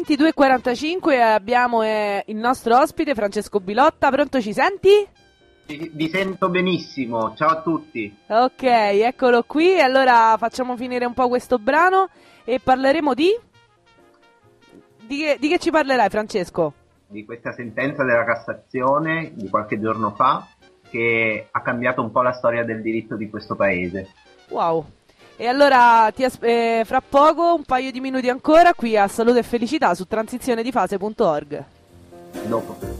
22:45 abbiamo il nostro ospite Francesco Bilotta. Pronto, ci senti? Vi sento benissimo, ciao a tutti. Ok, eccolo qui. Allora facciamo finire un po' questo brano e parleremo di che ci parlerai, Francesco? Di questa sentenza della Cassazione di qualche giorno fa che ha cambiato un po' la storia del diritto di questo paese. Wow. E allora fra poco, un paio di minuti ancora, qui a Salute e Felicità su transizionedifase.org. Dopo.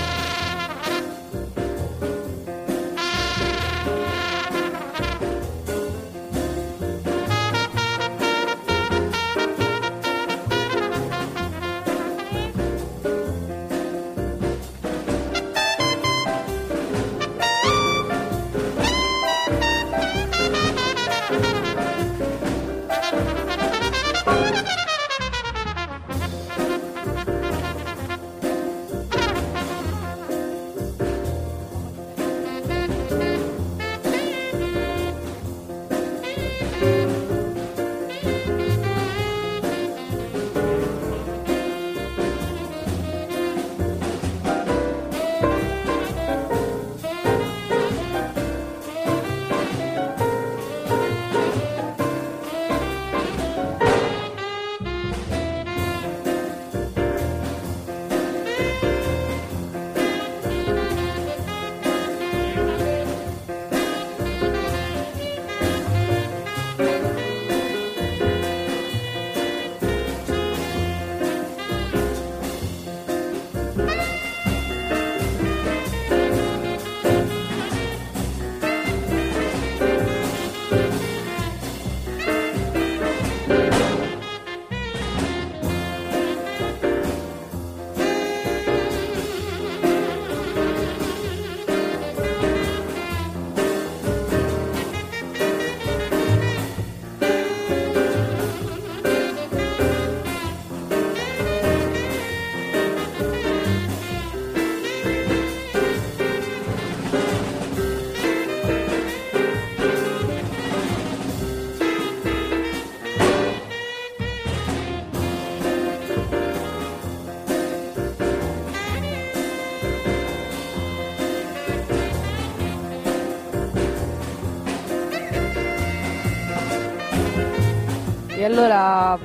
E allora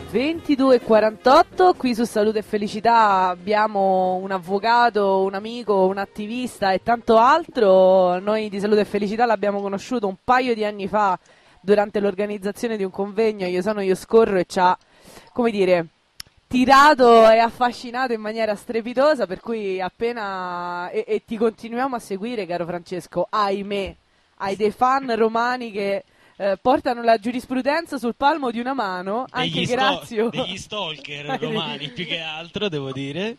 22:48 qui su Salute e Felicità abbiamo un avvocato, un amico, un attivista e tanto altro. Noi di Salute e Felicità l'abbiamo conosciuto un paio di anni fa durante l'organizzazione di un convegno Io sono, io scorro, e ci ha, come dire, tirato e affascinato in maniera strepitosa, per cui appena e ti continuiamo a seguire, caro Francesco. Ahimè, hai dei fan romani che portano la giurisprudenza sul palmo di una mano, anche grazie degli stalker romani più che altro, devo dire.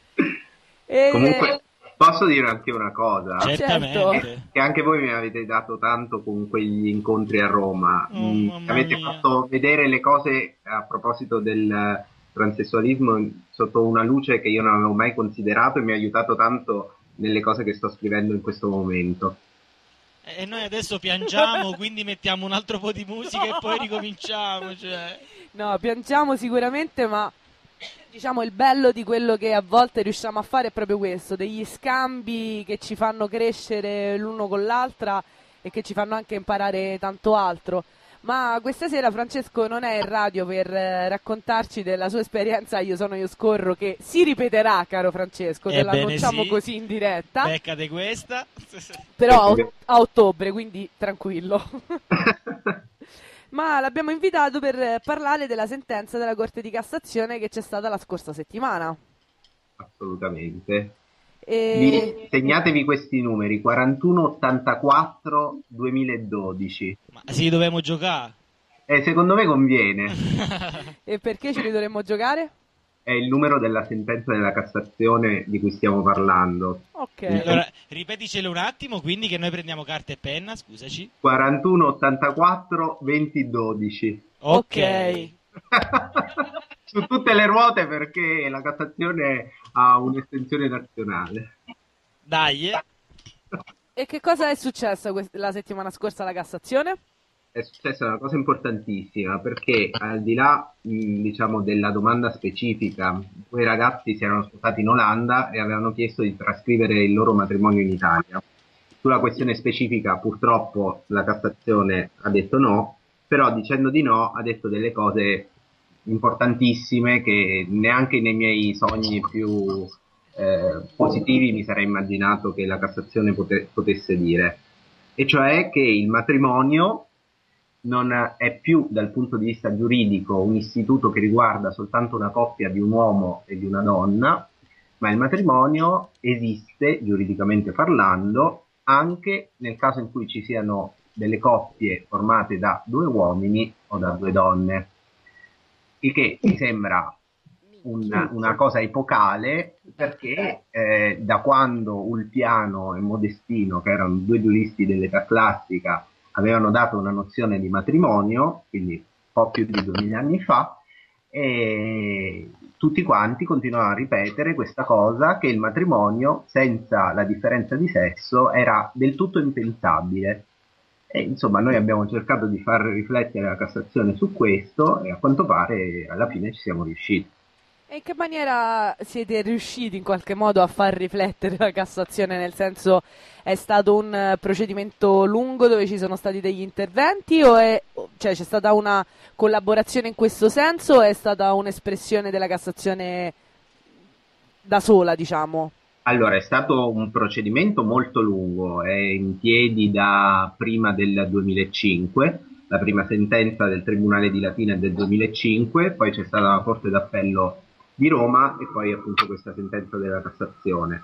Comunque posso dire anche una cosa? Certamente. Che anche voi mi avete dato tanto con quegli incontri a Roma. Avete fatto vedere le cose a proposito del transessualismo sotto una luce che io non avevo mai considerato, e mi ha aiutato tanto nelle cose che sto scrivendo in questo momento. E noi adesso piangiamo, quindi mettiamo un altro po' di musica e poi ricominciamo. No, piangiamo sicuramente, ma diciamo il bello di quello che a volte riusciamo a fare è proprio questo, degli scambi che ci fanno crescere l'uno con l'altra e che ci fanno anche imparare tanto altro. Ma questa sera Francesco non è in radio per raccontarci della sua esperienza Io sono, io scorro, che si ripeterà, caro Francesco, te l'annunciamo così in diretta. Beccate questa. Però a ottobre, quindi tranquillo. Ma l'abbiamo invitato per parlare della sentenza della Corte di Cassazione che c'è stata la scorsa settimana. Assolutamente. Segnatevi questi numeri: 4184 2012. Ma sì, dobbiamo giocare? Secondo me conviene. E perché ce li dovremmo giocare? È il numero della sentenza della Cassazione di cui stiamo parlando. Ok. Allora, ripeticelo un attimo, quindi, che noi prendiamo carta e penna, scusaci. 4184 2012. Ok. Su tutte le ruote, perché la Cassazione ha un'estensione nazionale. Dai. E che cosa è successo la settimana scorsa alla Cassazione? è successa una cosa importantissima, perché al di là, diciamo, della domanda specifica, quei ragazzi si erano sposati in Olanda e avevano chiesto di trascrivere il loro matrimonio in Italia. Sulla questione specifica, purtroppo, la Cassazione ha detto no, però dicendo di no ha detto delle cose importantissime che neanche nei miei sogni più positivi mi sarei immaginato che la Cassazione potesse dire, e cioè che il matrimonio non è più dal punto di vista giuridico un istituto che riguarda soltanto una coppia di un uomo e di una donna, ma il matrimonio esiste, giuridicamente parlando, anche nel caso in cui ci siano delle coppie formate da due uomini o da due donne, il che mi sembra una cosa epocale, perché da quando Ulpiano e Modestino, che erano due giuristi dell'età classica, avevano dato una nozione di matrimonio, quindi un po' più di 2000 anni fa, e tutti quanti continuavano a ripetere questa cosa, che il matrimonio senza la differenza di sesso era del tutto impensabile. E insomma noi abbiamo cercato di far riflettere la Cassazione su questo e a quanto pare alla fine ci siamo riusciti. E in che maniera siete riusciti in qualche modo a far riflettere la Cassazione? Nel senso, è stato un procedimento lungo dove ci sono stati degli interventi cioè c'è stata una collaborazione in questo senso o è stata un'espressione della Cassazione da sola, diciamo? Allora, è stato un procedimento molto lungo, è in piedi da prima del 2005, la prima sentenza del Tribunale di Latina è del 2005, poi c'è stata la Corte d'Appello di Roma e poi appunto questa sentenza della Cassazione.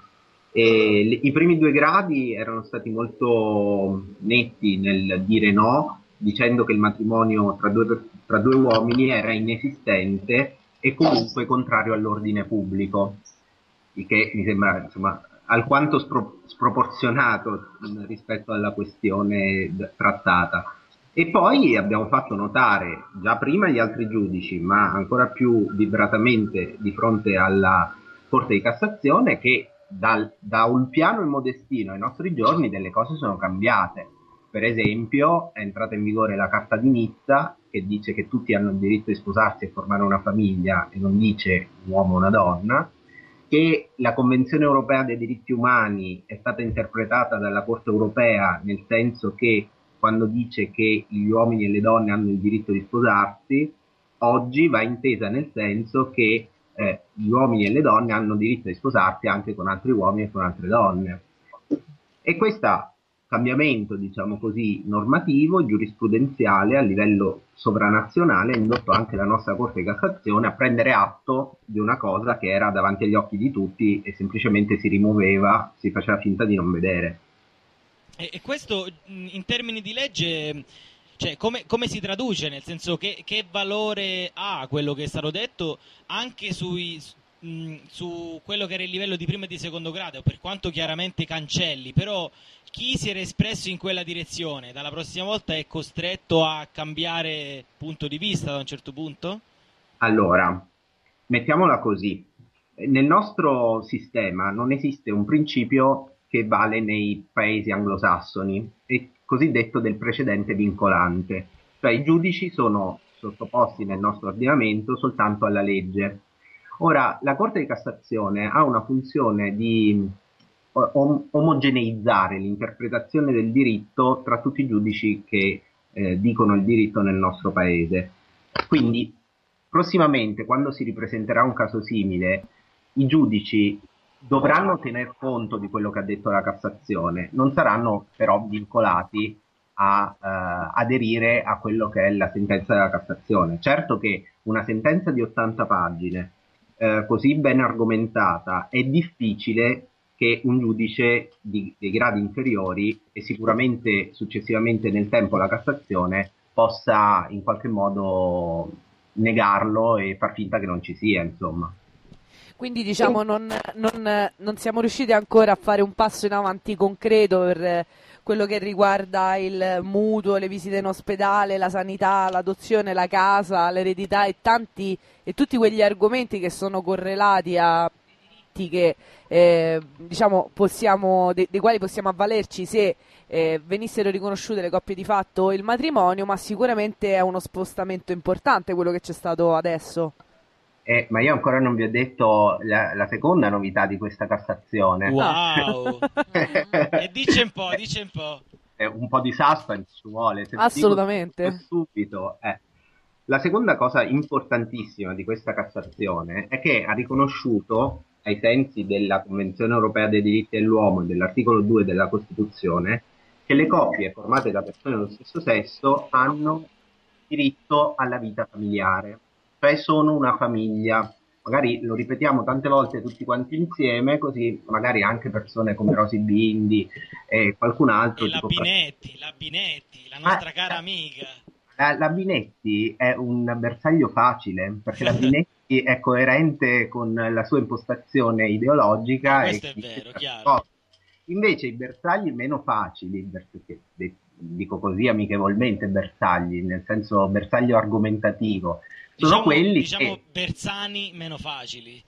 I primi due gradi erano stati molto netti nel dire no, dicendo che il matrimonio tra due uomini era inesistente e comunque contrario all'ordine pubblico, il che mi sembra insomma alquanto sproporzionato rispetto alla questione trattata. E poi abbiamo fatto notare già prima agli altri giudici, ma ancora più vibratamente di fronte alla Corte di Cassazione, che da Ulpiano e Modestino ai nostri giorni delle cose sono cambiate. Per esempio è entrata in vigore la Carta di Nizza, che dice che tutti hanno il diritto di sposarsi e formare una famiglia e non dice un uomo o una donna, che la Convenzione europea dei diritti umani è stata interpretata dalla Corte europea nel senso che quando dice che gli uomini e le donne hanno il diritto di sposarsi, oggi va intesa nel senso che gli uomini e le donne hanno diritto di sposarsi anche con altri uomini e con altre donne. E questo cambiamento, diciamo così, normativo e giurisprudenziale a livello sovranazionale ha indotto anche la nostra Corte di Cassazione a prendere atto di una cosa che era davanti agli occhi di tutti e semplicemente si rimuoveva, si faceva finta di non vedere. E questo in termini di legge, cioè, come si traduce? Nel senso che valore ha quello che è stato detto anche su quello che era il livello di primo e di secondo grado, per quanto chiaramente cancelli, però chi si era espresso in quella direzione dalla prossima volta è costretto a cambiare punto di vista da un certo punto? Allora, mettiamola così. Nel nostro sistema non esiste un principio che vale nei paesi anglosassoni, è cosiddetto del precedente vincolante, cioè i giudici sono sottoposti nel nostro ordinamento soltanto alla legge. Ora, la Corte di Cassazione ha una funzione di omogeneizzare l'interpretazione del diritto tra tutti i giudici che dicono il diritto nel nostro paese. Quindi, prossimamente, quando si ripresenterà un caso simile, i giudici dovranno tener conto di quello che ha detto la Cassazione, non saranno però vincolati a aderire a quello che è la sentenza della Cassazione. Certo che una sentenza di 80 pagine così ben argomentata è difficile che un giudice dei gradi inferiori e sicuramente successivamente nel tempo la Cassazione possa in qualche modo negarlo e far finta che non ci sia, insomma. Quindi diciamo non siamo riusciti ancora a fare un passo in avanti concreto per quello che riguarda il mutuo, le visite in ospedale, la sanità, l'adozione, la casa, l'eredità e tutti quegli argomenti che sono correlati a diritti che diciamo dei quali possiamo avvalerci se venissero riconosciute le coppie di fatto o il matrimonio, ma sicuramente è uno spostamento importante quello che c'è stato adesso. Ma io ancora non vi ho detto la seconda novità di questa Cassazione. Wow! E dice un po'. Un po' di suspense ci vuole. Se Assolutamente. dico subito. La seconda cosa importantissima di questa Cassazione è che ha riconosciuto, ai sensi della Convenzione Europea dei diritti dell'uomo e dell'articolo 2 della Costituzione, che le coppie formate da persone dello stesso sesso hanno diritto alla vita familiare, cioè sono una famiglia. Magari lo ripetiamo tante volte tutti quanti insieme, così magari anche persone come Rosy Bindi e qualcun altro. E la Binetti, la nostra cara amica. La Binetti è un bersaglio facile, perché la Binetti è coerente con la sua impostazione ideologica. Questo è vero, chiaro. Invece i bersagli meno facili, perché dico così amichevolmente bersagli, nel senso bersaglio argomentativo, sono quelli che... Bersani meno facili.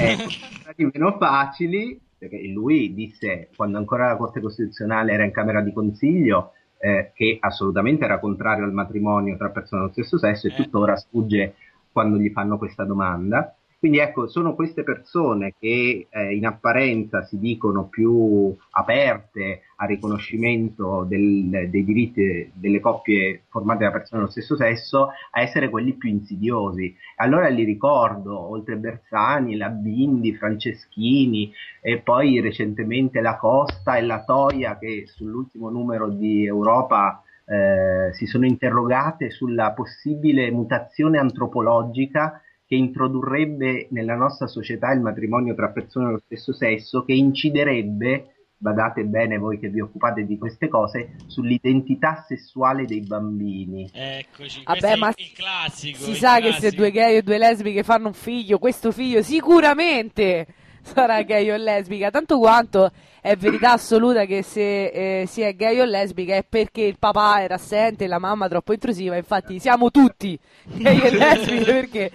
Bersani meno facili, perché lui disse, quando ancora la Corte Costituzionale era in Camera di Consiglio, che assolutamente era contrario al matrimonio tra persone dello stesso sesso e tuttora sfugge quando gli fanno questa domanda. Quindi ecco, sono queste persone che in apparenza si dicono più aperte al riconoscimento dei diritti delle coppie formate da persone dello stesso sesso a essere quelli più insidiosi. Allora li ricordo, oltre Bersani, la Bindi, Franceschini e poi recentemente la Costa e la Toia, che sull'ultimo numero di Europa si sono interrogate sulla possibile mutazione antropologica che introdurrebbe nella nostra società il matrimonio tra persone dello stesso sesso, che inciderebbe, badate bene voi che vi occupate di queste cose, sull'identità sessuale dei bambini. Eccoci, vabbè, ma il classico. Si sa che se due gay o due lesbiche fanno un figlio, questo figlio sicuramente sarà gay o lesbica, tanto quanto è verità assoluta che se si è gay o lesbica è perché il papà era assente e la mamma troppo intrusiva. Infatti siamo tutti gay e lesbiche perché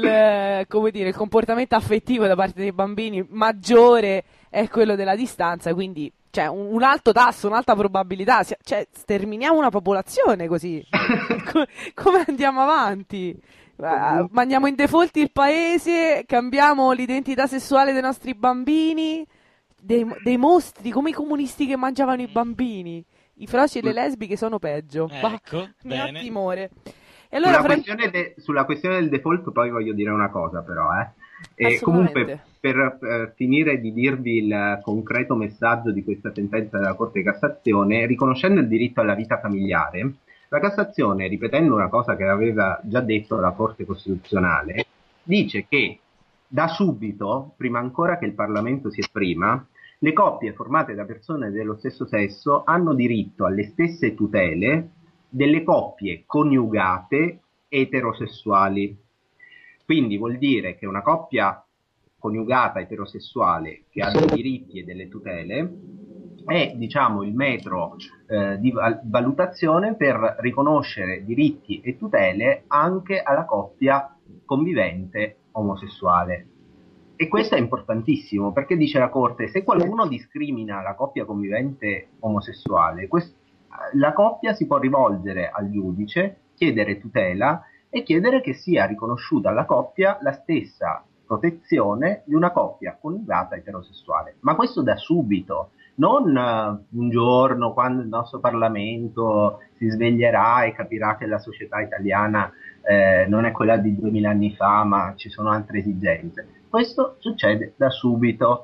il comportamento affettivo da parte dei bambini maggiore è quello della distanza, quindi c'è un alto tasso, un'alta probabilità, cioè sterminiamo una popolazione così. Come andiamo avanti? Mandiamo in default il paese, cambiamo l'identità sessuale dei nostri bambini, dei mostri, come i comunisti che mangiavano i bambini. I froci e le lesbiche sono peggio. Ecco, mi bene. ha timore. E allora, sulla questione del default poi voglio dire una cosa però, E Assolutamente. comunque per finire di dirvi il concreto messaggio di questa sentenza della Corte di Cassazione, riconoscendo il diritto alla vita familiare, la Cassazione, ripetendo una cosa che aveva già detto la Corte Costituzionale, dice che da subito, prima ancora che il Parlamento si esprima, le coppie formate da persone dello stesso sesso hanno diritto alle stesse tutele delle coppie coniugate eterosessuali. Quindi vuol dire che una coppia coniugata eterosessuale che ha dei diritti e delle tutele è, diciamo, il metro di valutazione per riconoscere diritti e tutele anche alla coppia convivente omosessuale. E questo è importantissimo, perché dice la Corte, se qualcuno discrimina la coppia convivente omosessuale, la coppia si può rivolgere al giudice, chiedere tutela e chiedere che sia riconosciuta alla coppia la stessa protezione di una coppia coniugata eterosessuale. Ma questo da subito, non un giorno quando il nostro Parlamento si sveglierà e capirà che la società italiana non è quella di 2000 anni fa, ma ci sono altre esigenze. Questo succede da subito.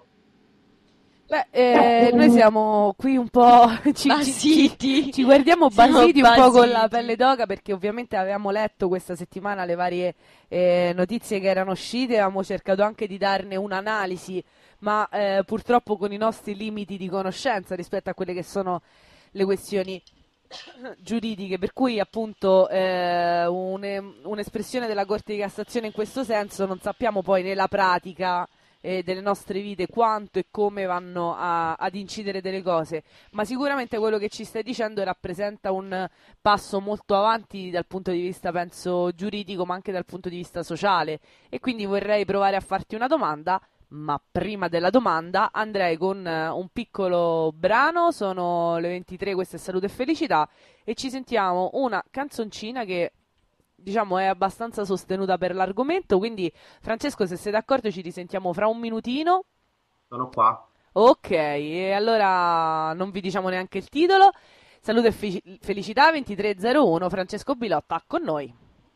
Noi siamo qui un po' ci guardiamo basiti un po' con la pelle d'oca, perché ovviamente avevamo letto questa settimana le varie notizie che erano uscite, avevamo cercato anche di darne un'analisi, ma purtroppo con i nostri limiti di conoscenza rispetto a quelle che sono le questioni giuridiche, per cui appunto un'espressione della Corte di Cassazione in questo senso non sappiamo poi nella pratica delle nostre vite quanto e come vanno ad incidere delle cose, ma sicuramente quello che ci stai dicendo rappresenta un passo molto avanti dal punto di vista, penso, giuridico, ma anche dal punto di vista sociale. E quindi vorrei provare a farti una domanda: Ma prima della domanda andrei con un piccolo brano, sono le 23, questa è Salute e Felicità, e ci sentiamo una canzoncina che diciamo è abbastanza sostenuta per l'argomento, quindi Francesco, se sei d'accordo ci risentiamo fra un minutino. Sono qua. Ok, e allora non vi diciamo neanche il titolo. Salute e Felicità 2301, Francesco Bilotta con noi.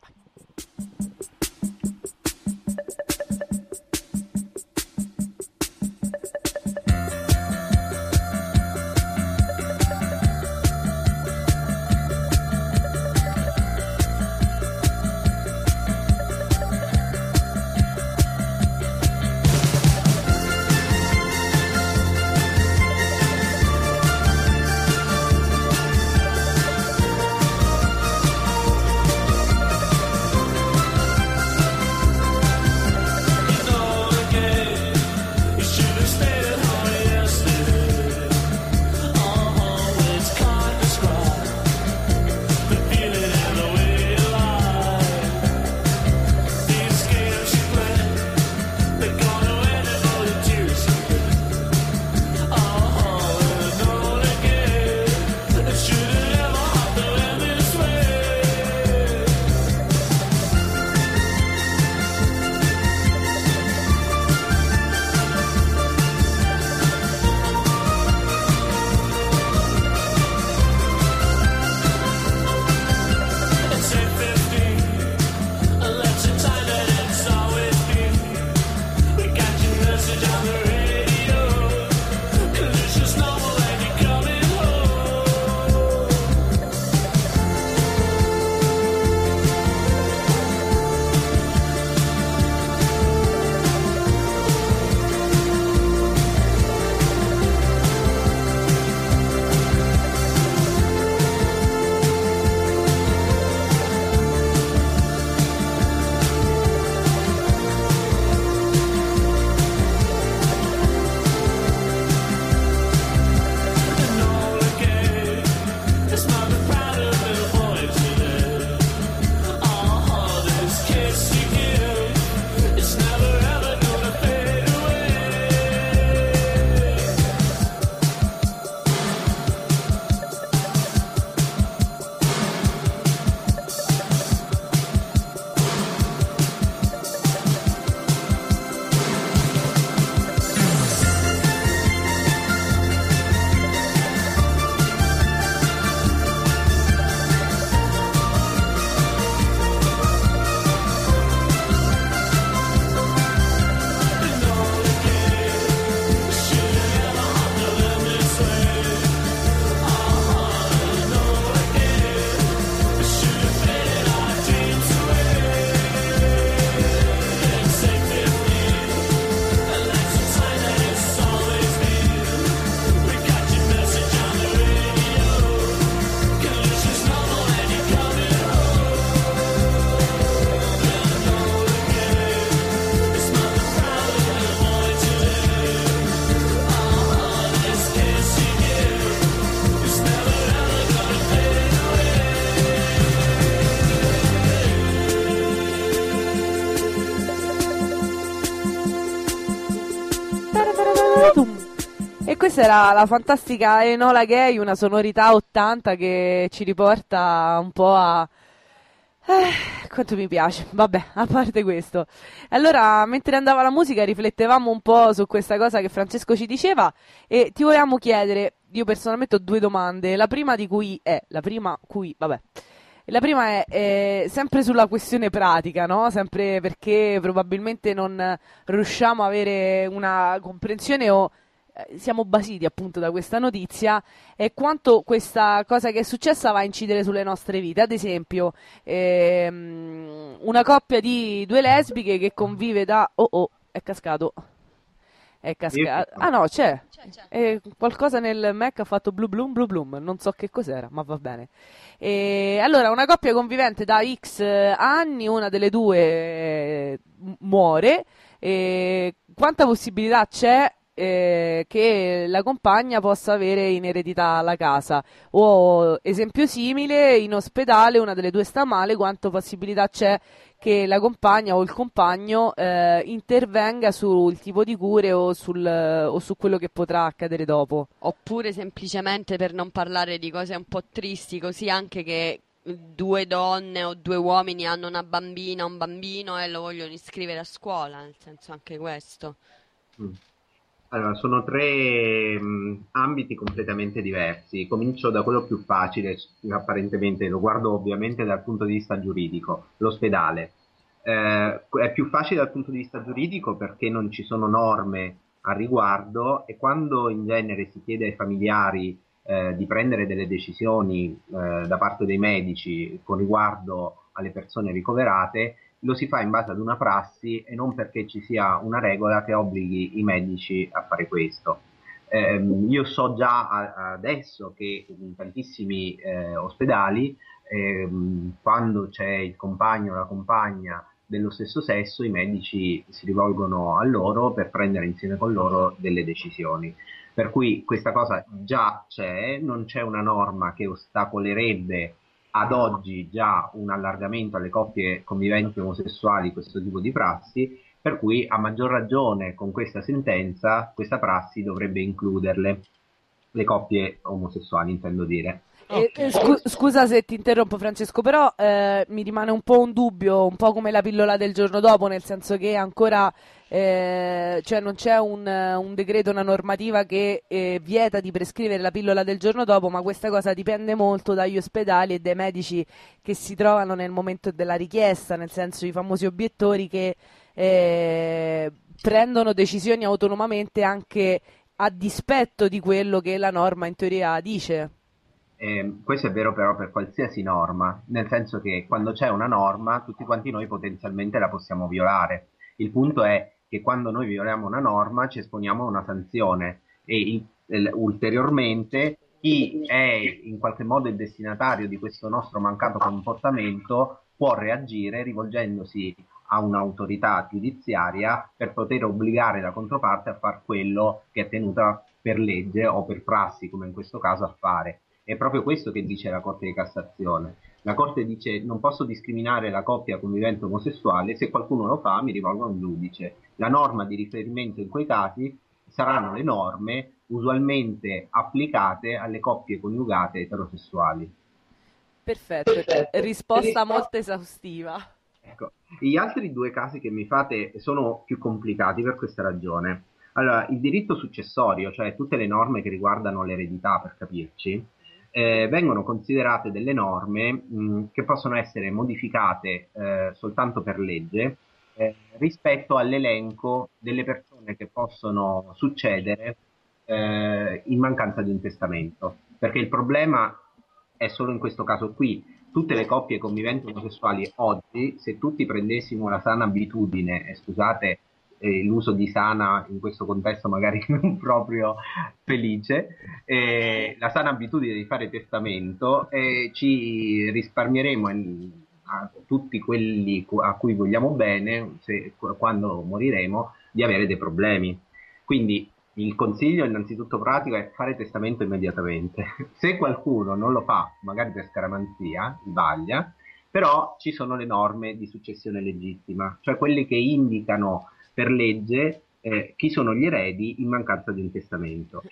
E questa era la fantastica Enola Gay, una sonorità 80 che ci riporta un po' a... quanto mi piace, vabbè, a parte questo. Allora, mentre andava la musica riflettevamo un po' su questa cosa che Francesco ci diceva e ti volevamo chiedere, io personalmente ho due domande, la prima è sempre sulla questione pratica, no? Sempre perché probabilmente non riusciamo a avere una comprensione o siamo basiti appunto da questa notizia e quanto questa cosa che è successa va a incidere sulle nostre vite. Ad esempio, una coppia di due lesbiche che convive da... è cascato. È cascato. Ah no, c'è. Qualcosa nel Mac ha fatto blu blum, non so che cos'era, ma va bene. Allora, una coppia convivente da X anni, una delle due muore. Quanta possibilità c'è che la compagna possa avere in eredità la casa. O esempio simile, in ospedale una delle due sta male, quanto possibilità c'è che la compagna o il compagno intervenga sul tipo di cure o su quello che potrà accadere dopo. Oppure semplicemente, per non parlare di cose un po' tristi, così anche che due donne o due uomini hanno una bambina o un bambino e lo vogliono iscrivere a scuola, nel senso anche questo. Mm. Allora, sono tre ambiti completamente diversi. Comincio da quello più facile, apparentemente, lo guardo ovviamente dal punto di vista giuridico, l'ospedale. È più facile dal punto di vista giuridico perché non ci sono norme a riguardo e quando in genere si chiede ai familiari di prendere delle decisioni da parte dei medici con riguardo alle persone ricoverate, lo si fa in base ad una prassi e non perché ci sia una regola che obblighi i medici a fare questo. Io so già adesso che in tantissimi ospedali, quando c'è il compagno o la compagna dello stesso sesso, i medici si rivolgono a loro per prendere insieme con loro delle decisioni. Per cui questa cosa già c'è, non c'è una norma che ostacolerebbe ad oggi già un allargamento alle coppie conviventi omosessuali questo tipo di prassi, per cui a maggior ragione con questa sentenza questa prassi dovrebbe includerle, le coppie omosessuali intendo dire. Ok. Scusa se ti interrompo Francesco, però mi rimane un po' un dubbio, un po' come la pillola del giorno dopo, nel senso che ancora cioè non c'è un decreto, una normativa che vieta di prescrivere la pillola del giorno dopo, ma questa cosa dipende molto dagli ospedali e dai medici che si trovano nel momento della richiesta, nel senso i famosi obiettori che prendono decisioni autonomamente anche a dispetto di quello che la norma in teoria dice. Questo è vero però per qualsiasi norma, nel senso che quando c'è una norma tutti quanti noi potenzialmente la possiamo violare. Il punto è che quando noi violiamo una norma ci esponiamo a una sanzione e ulteriormente chi è in qualche modo il destinatario di questo nostro mancato comportamento può reagire rivolgendosi a un'autorità giudiziaria per poter obbligare la controparte a fare quello che è tenuta per legge o per prassi, come in questo caso, a fare. È proprio questo che dice la Corte di Cassazione. La Corte dice non posso discriminare la coppia convivente omosessuale, se qualcuno lo fa mi rivolgo a un giudice. La norma di riferimento in quei casi saranno le norme usualmente applicate alle coppie coniugate eterosessuali. Perfetto, risposta molto esaustiva. Ecco, gli altri due casi che mi fate sono più complicati per questa ragione. Allora, il diritto successorio, cioè tutte le norme che riguardano l'eredità, per capirci, vengono considerate delle norme che possono essere modificate soltanto per legge rispetto all'elenco delle persone che possono succedere in mancanza di un testamento. Perché il problema è solo in questo caso qui. Tutte le coppie conviventi omosessuali oggi, se tutti prendessimo la sana abitudine, e scusate l'uso di sana in questo contesto magari non proprio felice, la sana abitudine di fare testamento, ci risparmieremo a tutti quelli a cui vogliamo bene, quando moriremo, di avere dei problemi. Quindi il consiglio innanzitutto pratico è fare testamento immediatamente. Se qualcuno non lo fa, magari per scaramanzia, sbaglia, però ci sono le norme di successione legittima, cioè quelle che indicano per legge chi sono gli eredi in mancanza di un testamento.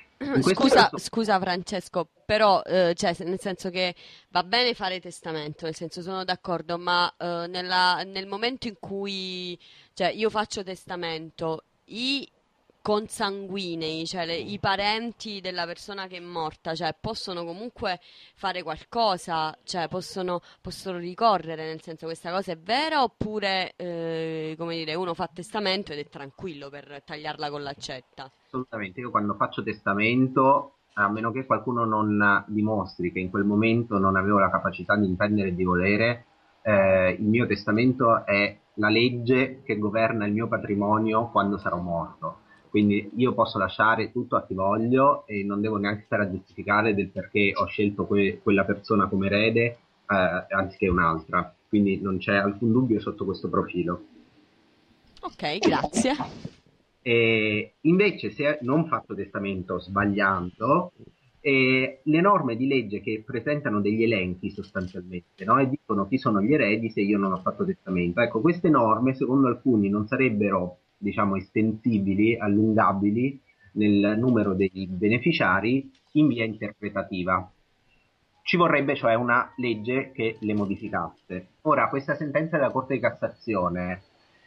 Scusa Francesco, però cioè, nel senso che va bene fare testamento, nel senso sono d'accordo, ma nel momento in cui cioè, io faccio testamento, i consanguinei, cioè i parenti della persona che è morta, cioè possono comunque fare qualcosa, cioè possono ricorrere, nel senso questa cosa è vera oppure, come dire, uno fa testamento ed è tranquillo per tagliarla con l'accetta? Assolutamente, io quando faccio testamento, a meno che qualcuno non dimostri che in quel momento non avevo la capacità di intendere e di volere, il mio testamento è la legge che governa il mio patrimonio quando sarò morto. Quindi io posso lasciare tutto a chi voglio e non devo neanche stare a giustificare del perché ho scelto quella persona come erede anziché un'altra. Quindi non c'è alcun dubbio sotto questo profilo. Ok, grazie. E invece, se non fatto testamento sbagliando, le norme di legge che presentano degli elenchi sostanzialmente, no? E dicono chi sono gli eredi se io non ho fatto testamento. Ecco, queste norme, secondo alcuni, non sarebbero, diciamo, estensibili, allungabili nel numero dei beneficiari in via interpretativa. Ci vorrebbe cioè una legge che le modificasse. Ora, questa sentenza della Corte di Cassazione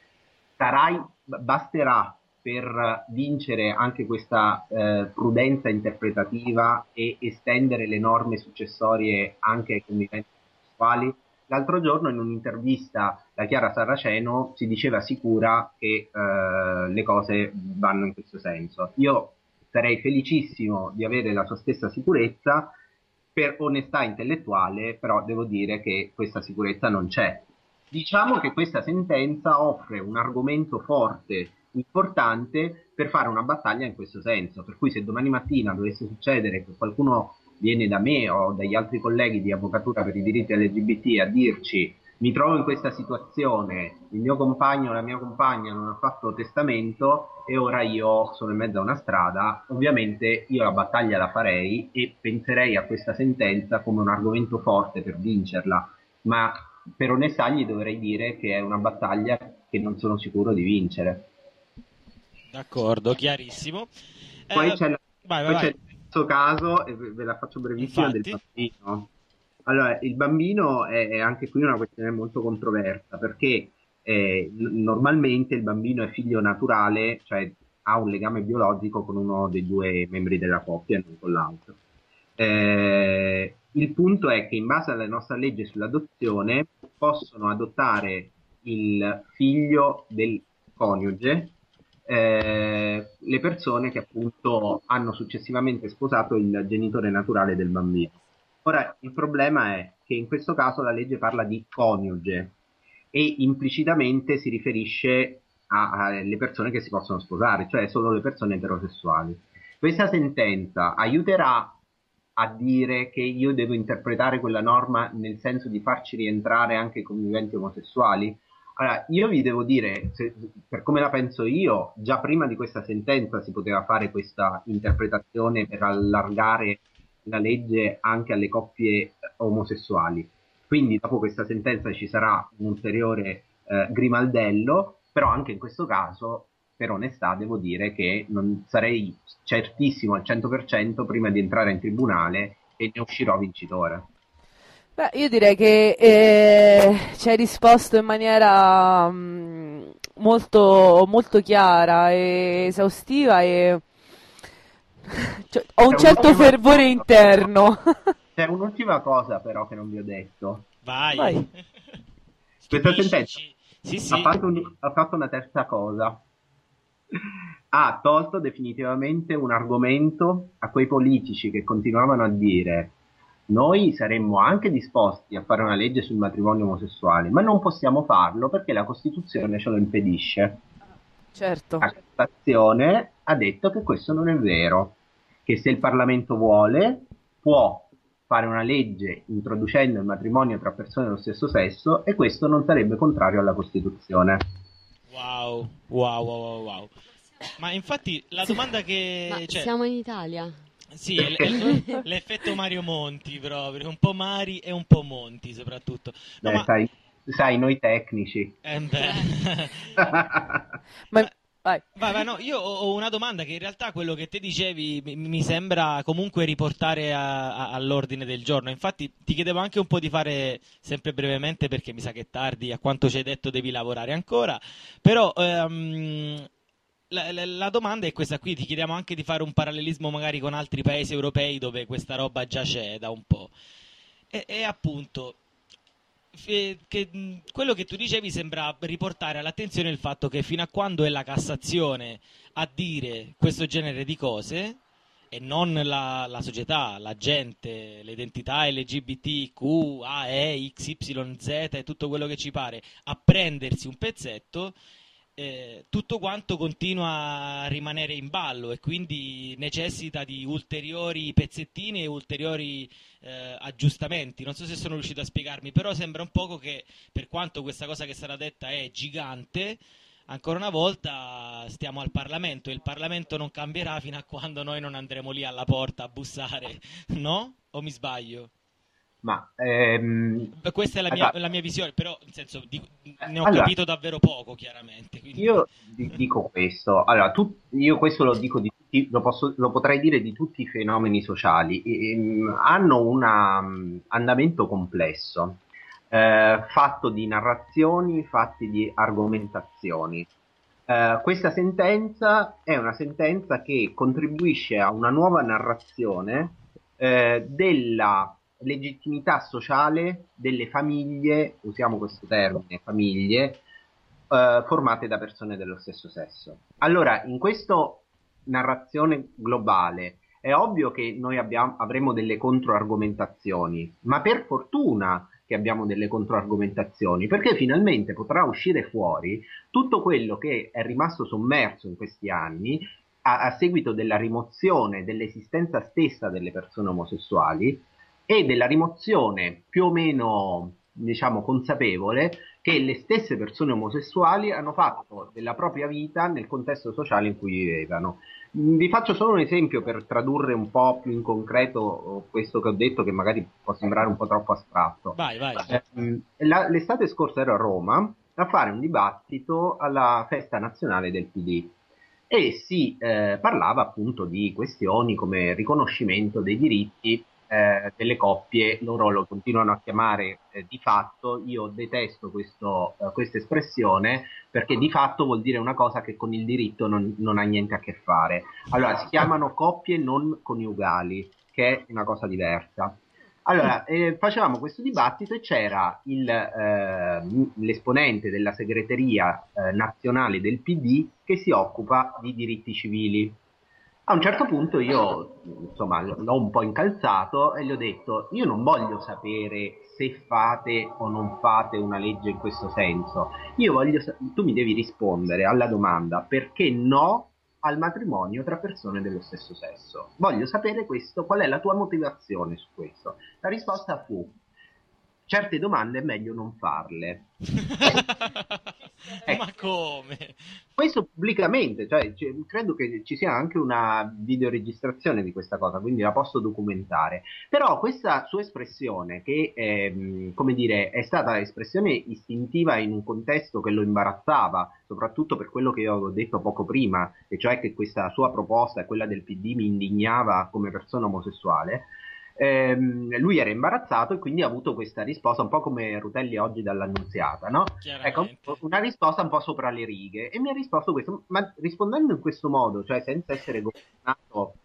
basterà per vincere anche questa prudenza interpretativa e estendere le norme successorie anche ai conviventi sessuali. L'altro giorno in un'intervista da Chiara Saraceno si diceva sicura che le cose vanno in questo senso. Io sarei felicissimo di avere la sua stessa sicurezza. Per onestà intellettuale, però devo dire che questa sicurezza non c'è. Diciamo che questa sentenza offre un argomento forte, importante, per fare una battaglia in questo senso. Per cui se domani mattina dovesse succedere che qualcuno viene da me o dagli altri colleghi di Avvocatura per i diritti LGBT a dirci mi trovo in questa situazione, il mio compagno o la mia compagna non ha fatto testamento e ora io sono in mezzo a una strada, ovviamente io la battaglia la farei e penserei a questa sentenza come un argomento forte per vincerla, ma per onestà gli dovrei dire che è una battaglia che non sono sicuro di vincere. D'accordo, chiarissimo. Poi c'è vai. questo caso, e ve la faccio brevissima, del bambino. Allora, il bambino è anche qui una questione molto controversa, perché normalmente il bambino è figlio naturale, cioè ha un legame biologico con uno dei due membri della coppia e non con l'altro. Il punto è che in base alla nostra legge sull'adozione possono adottare il figlio del coniuge le persone che appunto hanno successivamente sposato il genitore naturale del bambino. Ora, il problema è che in questo caso la legge parla di coniuge e implicitamente si riferisce alle persone che si possono sposare, cioè solo le persone eterosessuali. Questa sentenza aiuterà a dire che io devo interpretare quella norma nel senso di farci rientrare anche i conviventi omosessuali? Allora, io vi devo dire, per come la penso io, già prima di questa sentenza si poteva fare questa interpretazione per allargare la legge anche alle coppie omosessuali. Quindi dopo questa sentenza ci sarà un ulteriore grimaldello, però anche in questo caso, per onestà, devo dire che non sarei certissimo al 100% prima di entrare in tribunale e ne uscirò vincitore. Beh, io direi che ci hai risposto in maniera molto, molto chiara e esaustiva e cioè, ho un certo fervore interno. C'è un'ultima cosa però che non vi ho detto. Vai. Questa sentenza sì. ha fatto una terza cosa. Ha tolto definitivamente un argomento a quei politici che continuavano a dire noi saremmo anche disposti a fare una legge sul matrimonio omosessuale, ma non possiamo farlo perché la Costituzione ce lo impedisce. Certo. La Cassazione ha detto che questo non è vero, che se il Parlamento vuole può fare una legge introducendo il matrimonio tra persone dello stesso sesso e questo non sarebbe contrario alla Costituzione. Wow. Ma infatti la domanda che... Ma siamo in Italia? Sì, l'effetto Mario Monti proprio, un po' Mari e un po' Monti soprattutto. No, sai, noi tecnici. Vai, no, io ho una domanda che in realtà quello che te dicevi mi sembra comunque riportare all'ordine del giorno. Infatti ti chiedevo anche un po' di fare, sempre brevemente perché mi sa che è tardi, a quanto ci hai detto devi lavorare ancora, però... La domanda è questa qui, ti chiediamo anche di fare un parallelismo magari con altri paesi europei dove questa roba già c'è da un po'. E appunto, quello che tu dicevi sembra riportare all'attenzione il fatto che fino a quando è la Cassazione a dire questo genere di cose, e non la società, la gente, le identità LGBTQ, AE, XYZ e tutto quello che ci pare, a prendersi un pezzetto, tutto quanto continua a rimanere in ballo e quindi necessita di ulteriori pezzettini e ulteriori aggiustamenti. Non so se sono riuscito a spiegarmi, però sembra un poco che per quanto questa cosa che sarà detta è gigante, ancora una volta stiamo al Parlamento e il Parlamento non cambierà fino a quando noi non andremo lì alla porta a bussare, no? O mi sbaglio? Ma Questa è allora, la mia visione, però nel senso ne ho allora, capito davvero poco, chiaramente. Quindi... io dico questo, allora, io questo lo dico di tutti, lo potrei dire di tutti i fenomeni sociali. Hanno un andamento complesso, fatto di narrazioni, fatti di argomentazioni. Questa sentenza è una sentenza che contribuisce a una nuova narrazione della legittimità sociale delle famiglie, usiamo questo termine, famiglie, formate da persone dello stesso sesso. Allora, in questa narrazione globale è ovvio che noi avremo delle controargomentazioni, ma per fortuna che abbiamo delle controargomentazioni, perché finalmente potrà uscire fuori tutto quello che è rimasto sommerso in questi anni a seguito della rimozione dell'esistenza stessa delle persone omosessuali e della rimozione più o meno, diciamo, consapevole che le stesse persone omosessuali hanno fatto della propria vita nel contesto sociale in cui vivevano. Vi faccio solo un esempio per tradurre un po' più in concreto questo che ho detto, che magari può sembrare un po' troppo astratto. Vai, vai. L'estate scorsa ero a Roma a fare un dibattito alla festa nazionale del PD e si parlava appunto di questioni come riconoscimento dei diritti delle coppie. Loro lo continuano a chiamare di fatto. Io detesto questa espressione perché di fatto vuol dire una cosa che con il diritto non ha niente a che fare. Allora, si chiamano coppie non coniugali, che è una cosa diversa. Allora, facevamo questo dibattito e c'era l'esponente della segreteria nazionale del PD che si occupa di diritti civili. A un certo punto io, insomma, l'ho un po' incalzato e gli ho detto: io non voglio sapere se fate o non fate una legge in questo senso. Tu mi devi rispondere alla domanda perché no al matrimonio tra persone dello stesso sesso. Voglio sapere questo, qual è la tua motivazione su questo. La risposta fu: certe domande è meglio non farle. Ma come? Questo pubblicamente, cioè, credo che ci sia anche una videoregistrazione di questa cosa, quindi la posso documentare. Però questa sua espressione, che come dire, è stata espressione istintiva in un contesto che lo imbarazzava, soprattutto per quello che io avevo detto poco prima, e cioè che questa sua proposta e quella del PD mi indignava come persona omosessuale. Lui era imbarazzato e quindi ha avuto questa risposta un po' come Rutelli oggi dall'Annunziata, no? Ecco, una risposta un po' sopra le righe e mi ha risposto questo, ma rispondendo in questo modo, cioè senza essere governato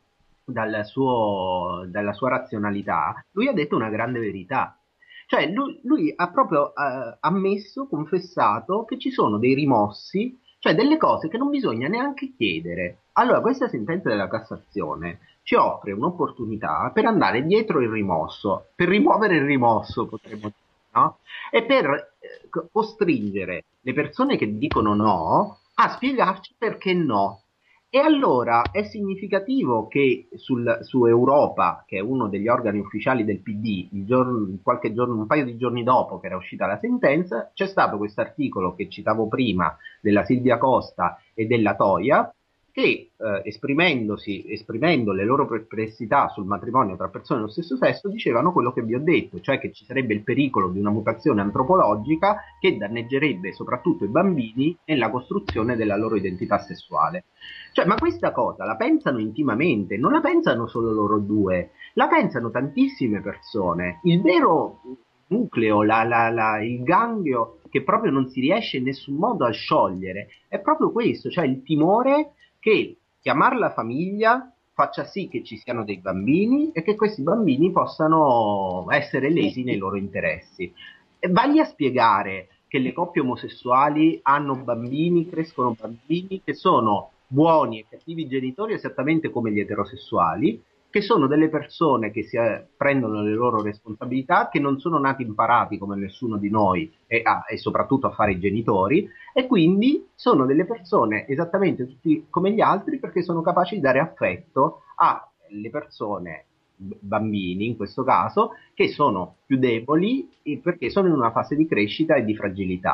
dalla sua razionalità, lui ha detto una grande verità. Cioè lui ha proprio ammesso, confessato che ci sono dei rimossi, cioè delle cose che non bisogna neanche chiedere. Allora, questa sentenza della Cassazione ci offre un'opportunità per andare dietro il rimosso, per rimuovere il rimosso, potremmo dire, no? E per costringere le persone che dicono no a spiegarci perché no. E allora è significativo che su Europa, che è uno degli organi ufficiali del PD, un paio di giorni dopo che era uscita la sentenza, c'è stato questo articolo che citavo prima della Silvia Costa e della Toia, che esprimendo le loro perplessità sul matrimonio tra persone dello stesso sesso, dicevano quello che vi ho detto, cioè che ci sarebbe il pericolo di una mutazione antropologica che danneggerebbe soprattutto i bambini nella costruzione della loro identità sessuale. Cioè, ma questa cosa la pensano intimamente, non la pensano solo loro due, la pensano tantissime persone. Il vero nucleo, il ganglio che proprio non si riesce in nessun modo a sciogliere, è proprio questo, cioè il timore che chiamarla famiglia faccia sì che ci siano dei bambini e che questi bambini possano essere lesi nei loro interessi. E vagli a spiegare che le coppie omosessuali hanno bambini, crescono bambini che sono buoni e cattivi genitori esattamente come gli eterosessuali, che sono delle persone che prendono le loro responsabilità, che non sono nati imparati come nessuno di noi e soprattutto a fare i genitori, e quindi sono delle persone esattamente tutti come gli altri perché sono capaci di dare affetto alle persone, bambini in questo caso, che sono più deboli perché sono in una fase di crescita e di fragilità.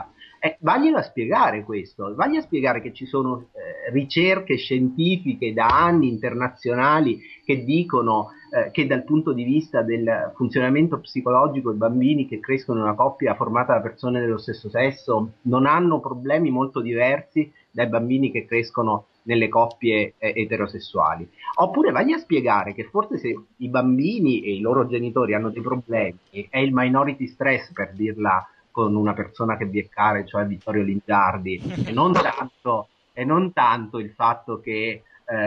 Vaglielo a spiegare questo, vagli a spiegare che ci sono ricerche scientifiche da anni internazionali che dicono che dal punto di vista del funzionamento psicologico i bambini che crescono in una coppia formata da persone dello stesso sesso non hanno problemi molto diversi dai bambini che crescono nelle coppie eterosessuali. Oppure vagli a spiegare che forse se i bambini e i loro genitori hanno dei problemi, è il minority stress, per dirla con una persona che vi è cara, cioè Vittorio Lingiardi, e non tanto il fatto che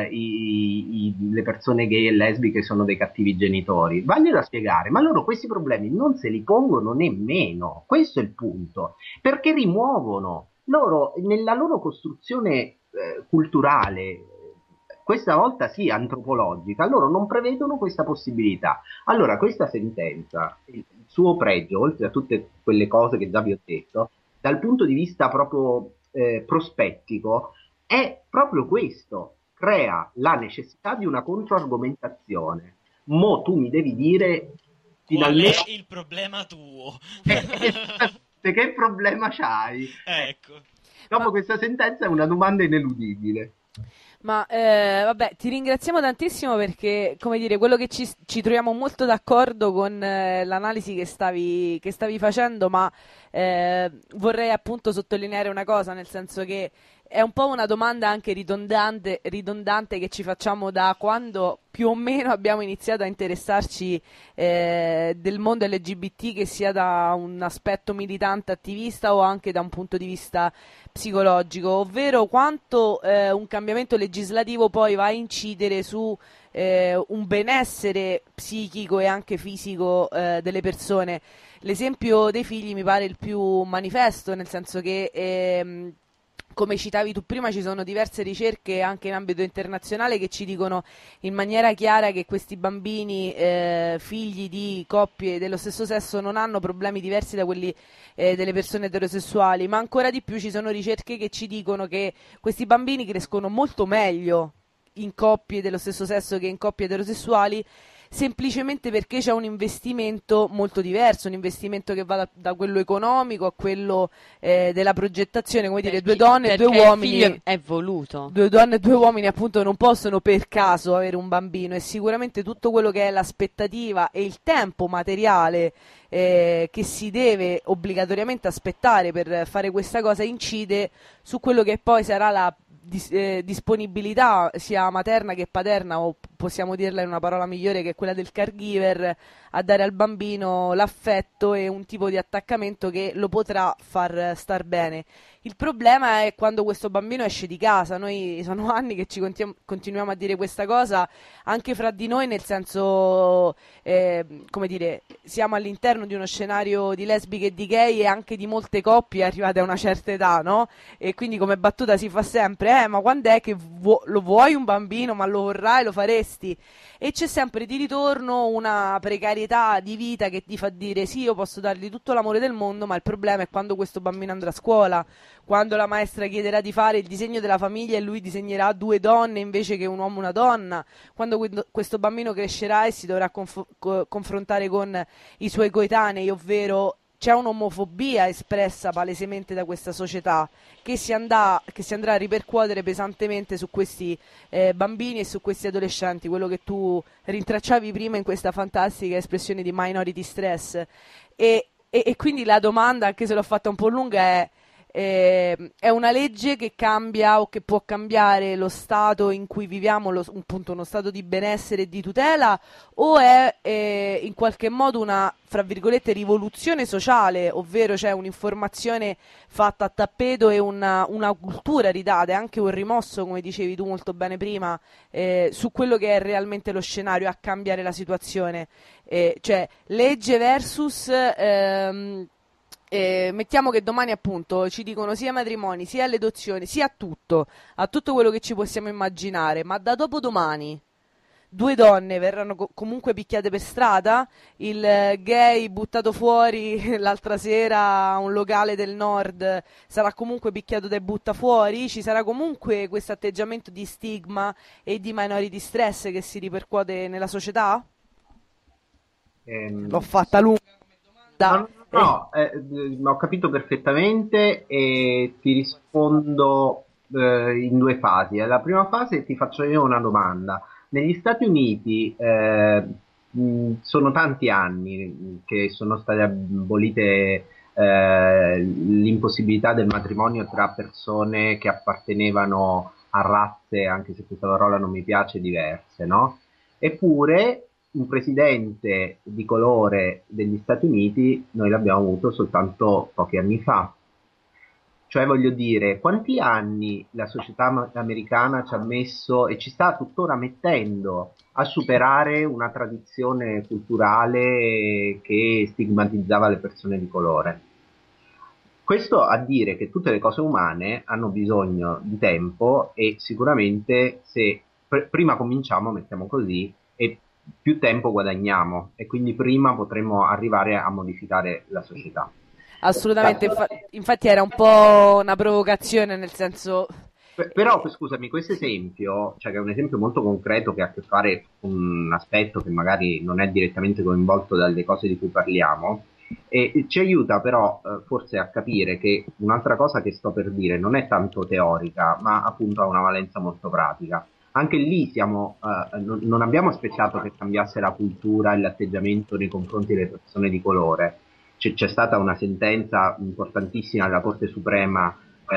le persone gay e lesbiche sono dei cattivi genitori. Vaglielo a spiegare, ma loro questi problemi non se li pongono nemmeno, questo è il punto, perché rimuovono loro nella loro costruzione culturale, questa volta sì antropologica, loro non prevedono questa possibilità. Allora questa sentenza, il suo pregio, oltre a tutte quelle cose che già vi ho detto, dal punto di vista proprio prospettico, è proprio questo, crea la necessità di una controargomentazione. Mo tu mi devi dire finalmente qual è il problema tuo? Che problema c'hai? Ecco. Dopo questa sentenza è una domanda ineludibile. Ma vabbè, ti ringraziamo tantissimo perché, come dire, quello che ci troviamo molto d'accordo con l'analisi che stavi facendo, ma vorrei appunto sottolineare una cosa, nel senso che è un po' una domanda anche ridondante che ci facciamo da quando più o meno abbiamo iniziato a interessarci del mondo LGBT, che sia da un aspetto militante attivista o anche da un punto di vista psicologico, ovvero quanto un cambiamento legislativo poi va a incidere su un benessere psichico e anche fisico delle persone. L'esempio dei figli mi pare il più manifesto, nel senso che come citavi tu prima, ci sono diverse ricerche anche in ambito internazionale che ci dicono in maniera chiara che questi bambini figli di coppie dello stesso sesso non hanno problemi diversi da quelli delle persone eterosessuali, ma ancora di più ci sono ricerche che ci dicono che questi bambini crescono molto meglio in coppie dello stesso sesso che in coppie eterosessuali, semplicemente perché c'è un investimento molto diverso, un investimento che va da quello economico a quello della progettazione, come dire, due donne e due uomini. Il figlio è voluto. Due donne e due uomini appunto non possono per caso avere un bambino, e sicuramente tutto quello che è l'aspettativa e il tempo materiale che si deve obbligatoriamente aspettare per fare questa cosa incide su quello che poi sarà la disponibilità sia materna che paterna, o possiamo dirla in una parola migliore che è quella del caregiver, a dare al bambino l'affetto e un tipo di attaccamento che lo potrà far star bene. Il problema è quando questo bambino esce di casa. Noi sono anni che ci continuiamo a dire questa cosa anche fra di noi, nel senso, come dire, siamo all'interno di uno scenario di lesbiche e di gay e anche di molte coppie arrivate a una certa età, no? E quindi come battuta si fa sempre, ma quando è che lo vuoi un bambino, ma lo vorrai, lo faresti? E c'è sempre di ritorno una precarietà di vita che ti fa dire sì, io posso dargli tutto l'amore del mondo, ma il problema è quando questo bambino andrà a scuola, quando la maestra chiederà di fare il disegno della famiglia e lui disegnerà due donne invece che un uomo e una donna, quando questo bambino crescerà e si dovrà confrontare con i suoi coetanei, ovvero c'è un'omofobia espressa palesemente da questa società che si andrà a ripercuotere pesantemente su questi bambini e su questi adolescenti, quello che tu rintracciavi prima in questa fantastica espressione di minority stress. E quindi la domanda, anche se l'ho fatta un po' lunga, è una legge che cambia o che può cambiare lo stato in cui viviamo, appunto uno stato di benessere e di tutela, o è in qualche modo una, fra virgolette, rivoluzione sociale, ovvero c'è un'informazione fatta a tappeto e una cultura ridata, e anche un rimosso, come dicevi tu molto bene prima, su quello che è realmente lo scenario a cambiare la situazione, cioè legge versus mettiamo che domani appunto ci dicono sia ai matrimoni, sia alle adozioni, sia a tutto quello che ci possiamo immaginare, ma da dopodomani due donne verranno comunque picchiate per strada, il gay buttato fuori l'altra sera a un locale del nord sarà comunque picchiato dai buttafuori, ci sarà comunque questo atteggiamento di stigma e di minority stress che si ripercuote nella società? L'ho fatta lunga come domanda. No, ho capito perfettamente e ti rispondo in due fasi. Alla prima fase ti faccio io una domanda. Negli Stati Uniti sono tanti anni che sono state abolite l'impossibilità del matrimonio tra persone che appartenevano a razze, anche se questa parola non mi piace, diverse, no? Eppure un presidente di colore degli Stati Uniti noi l'abbiamo avuto soltanto pochi anni fa. Cioè, voglio dire, quanti anni la società americana ci ha messo e ci sta tuttora mettendo a superare una tradizione culturale che stigmatizzava le persone di colore? Questo a dire che tutte le cose umane hanno bisogno di tempo e sicuramente se prima cominciamo, mettiamo così, e più tempo guadagniamo e quindi prima potremo arrivare a modificare la società. Assolutamente, infatti era un po' una provocazione, nel senso... Però, scusami, questo esempio, cioè che è un esempio molto concreto che ha a che fare con un aspetto che magari non è direttamente coinvolto dalle cose di cui parliamo, e ci aiuta però forse a capire che un'altra cosa che sto per dire non è tanto teorica, ma appunto ha una valenza molto pratica. Anche lì non abbiamo aspettato che cambiasse la cultura e l'atteggiamento nei confronti delle persone di colore. C'è stata una sentenza importantissima della Corte Suprema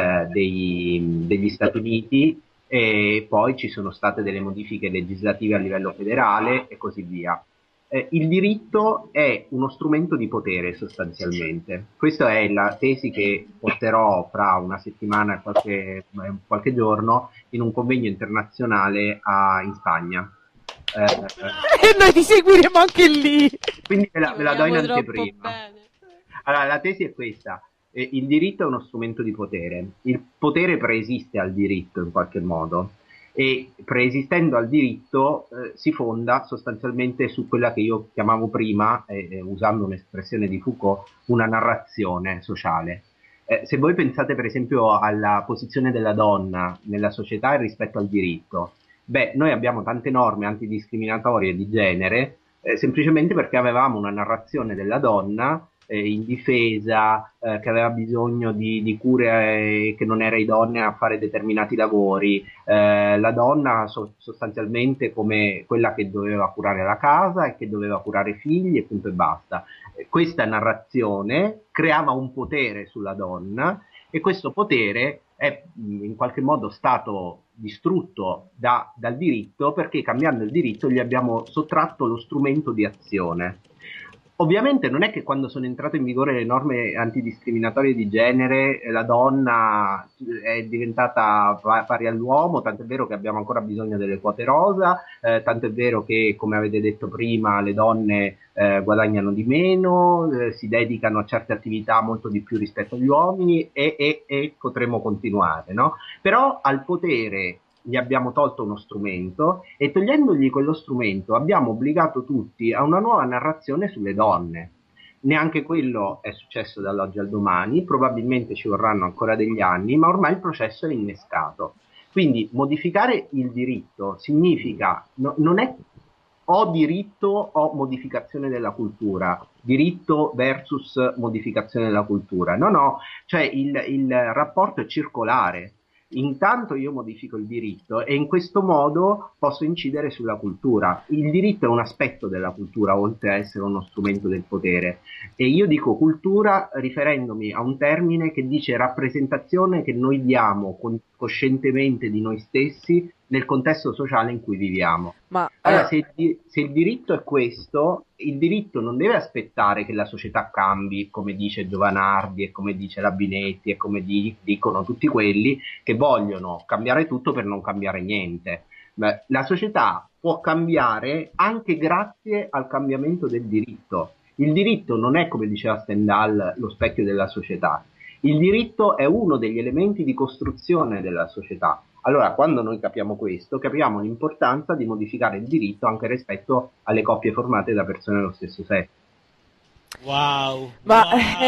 degli Stati Uniti e poi ci sono state delle modifiche legislative a livello federale e così via. Il diritto è uno strumento di potere sostanzialmente. Questa è la tesi che porterò fra una settimana e qualche giorno in un convegno internazionale in Spagna. E noi ti seguiremo anche lì. Quindi ve la do in anteprima. Allora, la tesi è questa. Il diritto è uno strumento di potere. Il potere preesiste al diritto in qualche modo. E preesistendo al diritto si fonda sostanzialmente su quella che io chiamavo prima, usando un'espressione di Foucault, una narrazione sociale. Se voi pensate per esempio alla posizione della donna nella società rispetto al diritto, noi abbiamo tante norme antidiscriminatorie di genere semplicemente perché avevamo una narrazione della donna indifesa, che aveva bisogno di cure, che non era idonea a fare determinati lavori, la donna sostanzialmente come quella che doveva curare la casa e che doveva curare i figli e punto e basta. Questa narrazione creava un potere sulla donna e questo potere è in qualche modo stato distrutto dal diritto perché cambiando il diritto gli abbiamo sottratto lo strumento di azione. Ovviamente non è che quando sono entrate in vigore le norme antidiscriminatorie di genere la donna è diventata pari all'uomo, tanto è vero che abbiamo ancora bisogno delle quote rosa, tanto è vero che, come avete detto prima, le donne guadagnano di meno, si dedicano a certe attività molto di più rispetto agli uomini e potremo continuare, no? Però al potere gli abbiamo tolto uno strumento e togliendogli quello strumento abbiamo obbligato tutti a una nuova narrazione sulle donne. Neanche quello è successo dall'oggi al domani, probabilmente ci vorranno ancora degli anni, ma ormai il processo è innescato. Quindi modificare il diritto significa, non è o diritto o modificazione della cultura, diritto versus modificazione della cultura. No, cioè il rapporto è circolare. Intanto io modifico il diritto e in questo modo posso incidere sulla cultura. Il diritto è un aspetto della cultura, oltre a essere uno strumento del potere. E io dico cultura riferendomi a un termine che dice rappresentazione che noi diamo coscientemente di noi stessi nel contesto sociale in cui viviamo. Allora, se il diritto è questo, il diritto non deve aspettare che la società cambi, come dice Giovanardi e come dice Labinetti e come dicono tutti quelli che vogliono cambiare tutto per non cambiare niente. La società può cambiare anche grazie al cambiamento del diritto. Il diritto non è, come diceva Stendhal, lo specchio della società. Il diritto è uno degli elementi di costruzione della società. Allora, quando noi capiamo questo, capiamo l'importanza di modificare il diritto anche rispetto alle coppie formate da persone dello stesso sesso. Wow! Ma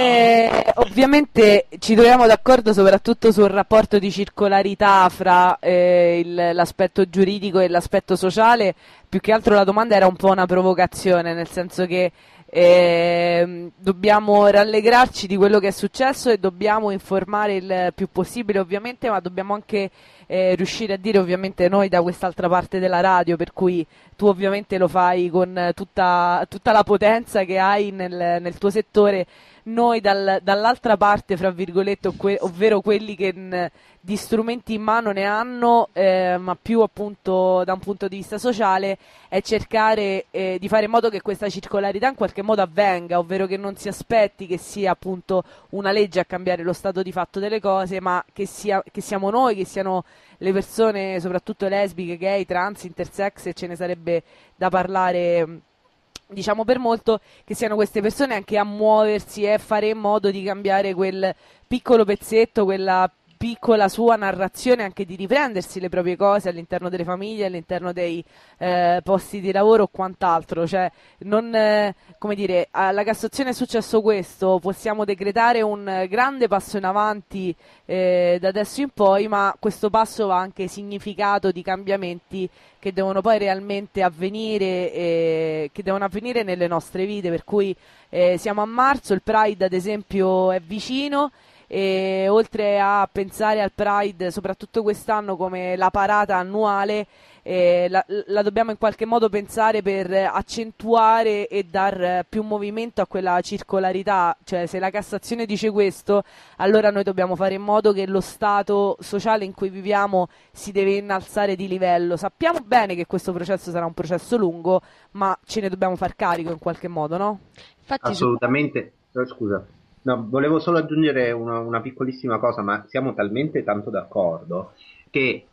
ovviamente ci troviamo d'accordo soprattutto sul rapporto di circolarità fra l'aspetto giuridico e l'aspetto sociale. Più che altro la domanda era un po' una provocazione, nel senso che Dobbiamo rallegrarci di quello che è successo e dobbiamo informare il più possibile ovviamente, ma dobbiamo anche riuscire a dire ovviamente noi da quest'altra parte della radio, per cui tu ovviamente lo fai con tutta la potenza che hai nel tuo settore, noi dall'altra parte, fra virgolette, ovvero quelli che di strumenti in mano ne hanno, ma più appunto da un punto di vista sociale, è cercare di fare in modo che questa circolarità in qualche modo avvenga, ovvero che non si aspetti che sia appunto una legge a cambiare lo stato di fatto delle cose, ma che siamo noi, che siano le persone, soprattutto lesbiche, gay, trans, intersex, e ce ne sarebbe da parlare diciamo per molto, che siano queste persone anche a muoversi e fare in modo di cambiare quel piccolo pezzetto, quella piccola sua narrazione, anche di riprendersi le proprie cose all'interno delle famiglie, all'interno dei posti di lavoro o quant'altro. Cioè, non, come dire, alla Cassazione è successo questo, possiamo decretare un grande passo in avanti da adesso in poi, ma questo passo va anche significato di cambiamenti che devono poi realmente avvenire, che devono avvenire nelle nostre vite, per cui siamo a marzo, il Pride ad esempio è vicino, e oltre a pensare al Pride, soprattutto quest'anno, come la parata annuale, la dobbiamo in qualche modo pensare per accentuare e dar più movimento a quella circolarità. Cioè, se la Cassazione dice questo, allora noi dobbiamo fare in modo che lo stato sociale in cui viviamo si deve innalzare di livello. Sappiamo bene che questo processo sarà un processo lungo, ma ce ne dobbiamo far carico in qualche modo, no? Infatti, Assolutamente. Scusa. No, volevo solo aggiungere una piccolissima cosa, ma siamo talmente tanto d'accordo che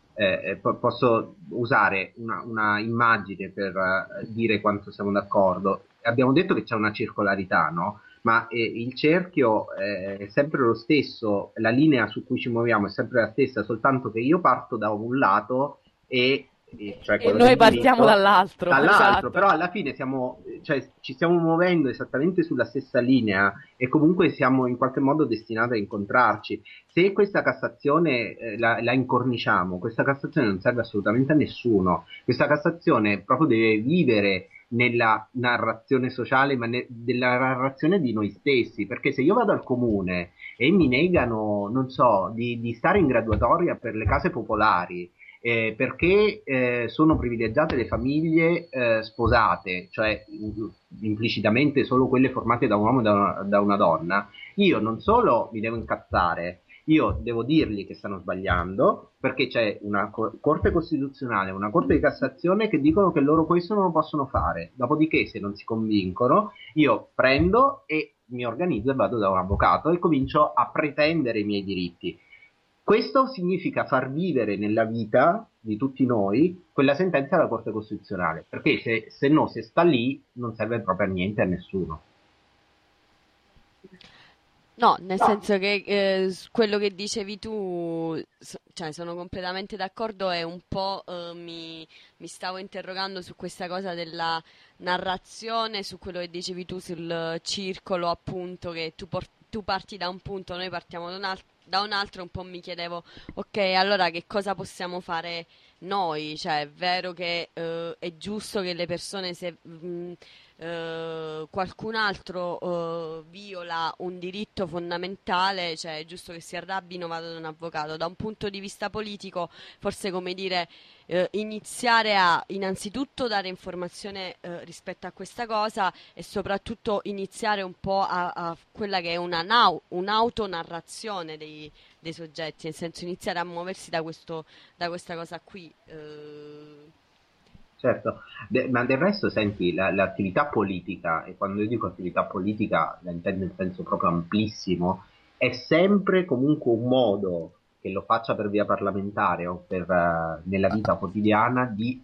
posso usare una immagine per dire quanto siamo d'accordo. Abbiamo detto che c'è una circolarità, no? Ma il cerchio è sempre lo stesso, la linea su cui ci muoviamo è sempre la stessa, soltanto che io parto da un lato cioè E noi partiamo dall'altro, esatto. Però alla fine ci stiamo muovendo esattamente sulla stessa linea e comunque siamo in qualche modo destinati a incontrarci. Se questa Cassazione la incorniciamo, questa Cassazione non serve assolutamente a nessuno, questa Cassazione proprio deve vivere nella narrazione sociale, ma della narrazione di noi stessi, perché se io vado al comune e mi negano, non so, di stare in graduatoria per le case popolari, perché sono privilegiate le famiglie sposate, cioè implicitamente solo quelle formate da un uomo e da una donna, io non solo mi devo incazzare, io devo dirgli che stanno sbagliando, perché c'è una Corte Costituzionale, una Corte di Cassazione che dicono che loro questo non lo possono fare. Dopodiché, se non si convincono, io prendo e mi organizzo e vado da un avvocato e comincio a pretendere i miei diritti. Questo significa far vivere nella vita di tutti noi quella sentenza della Corte Costituzionale, perché se no, se sta lì, non serve proprio a niente a nessuno. no, nel senso che quello che dicevi tu, cioè sono completamente d'accordo e un po' mi stavo interrogando su questa cosa della narrazione, su quello che dicevi tu sul circolo, appunto, che tu parti da un punto, noi partiamo da un altro, un po' mi chiedevo, ok, allora che cosa possiamo fare noi? Cioè, è vero che è giusto che le persone, se qualcun altro viola un diritto fondamentale, cioè è giusto che si arrabbino, vado da un avvocato. Da un punto di vista politico, forse, come dire, iniziare a innanzitutto dare informazione rispetto a questa cosa e soprattutto iniziare un po' a quella che è un'autonarrazione dei soggetti, nel senso iniziare a muoversi da questa cosa qui. Certo, ma del resto, senti, l'attività politica, e quando io dico attività politica la intendo in senso proprio amplissimo, è sempre comunque un modo, che lo faccia per via parlamentare o nella vita quotidiana, di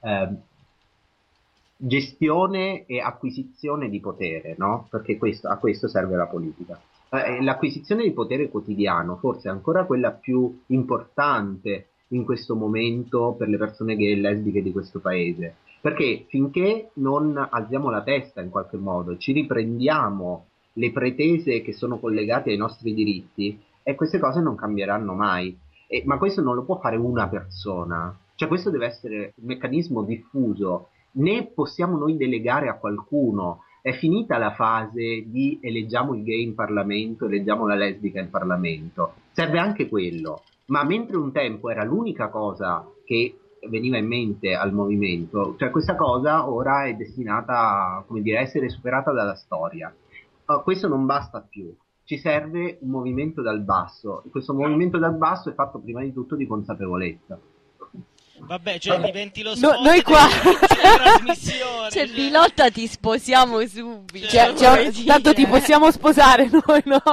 gestione e acquisizione di potere, no? Perché a questo serve la politica. L'acquisizione di potere quotidiano forse è ancora quella più importante in questo momento per le persone gay e lesbiche di questo paese, perché finché non alziamo la testa in qualche modo, ci riprendiamo le pretese che sono collegate ai nostri diritti, e queste cose non cambieranno mai. Ma questo non lo può fare una persona, cioè questo deve essere un meccanismo diffuso, né possiamo noi delegare a qualcuno È finita la fase di eleggiamo il gay in Parlamento, eleggiamo la lesbica in Parlamento. Serve anche quello. Ma mentre un tempo era l'unica cosa che veniva in mente al movimento, cioè questa cosa ora è destinata, come dire, a essere superata dalla storia. Questo non basta più. Ci serve un movimento dal basso. Questo movimento dal basso è fatto prima di tutto di consapevolezza. Vabbè, cioè diventi lo No, noi qua della trasmissione. Cioè, Bilotta, ti sposiamo subito. Tanto ti possiamo sposare noi, no?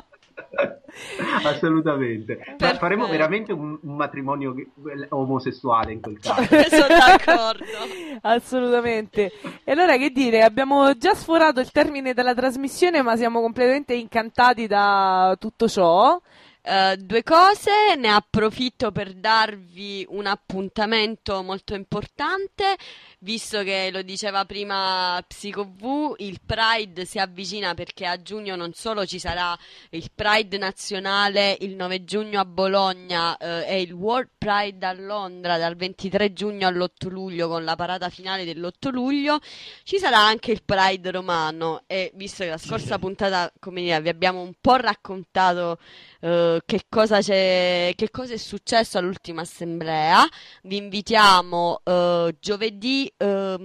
Assolutamente. Ma faremo veramente un matrimonio omosessuale in quel caso. Sono d'accordo. Assolutamente. E allora che dire, abbiamo già sforato il termine della trasmissione, ma siamo completamente incantati da tutto ciò. Due cose, ne approfitto per darvi un appuntamento molto importante, visto che lo diceva prima PsicoV, il Pride si avvicina perché a giugno non solo ci sarà il Pride nazionale il 9 giugno a Bologna e il World Pride a Londra dal 23 giugno all'8 luglio con la parata finale dell'8 luglio, ci sarà anche il Pride romano e visto che la scorsa puntata, come dire, vi abbiamo un po' raccontato che cosa è successo all'ultima assemblea. Vi invitiamo giovedì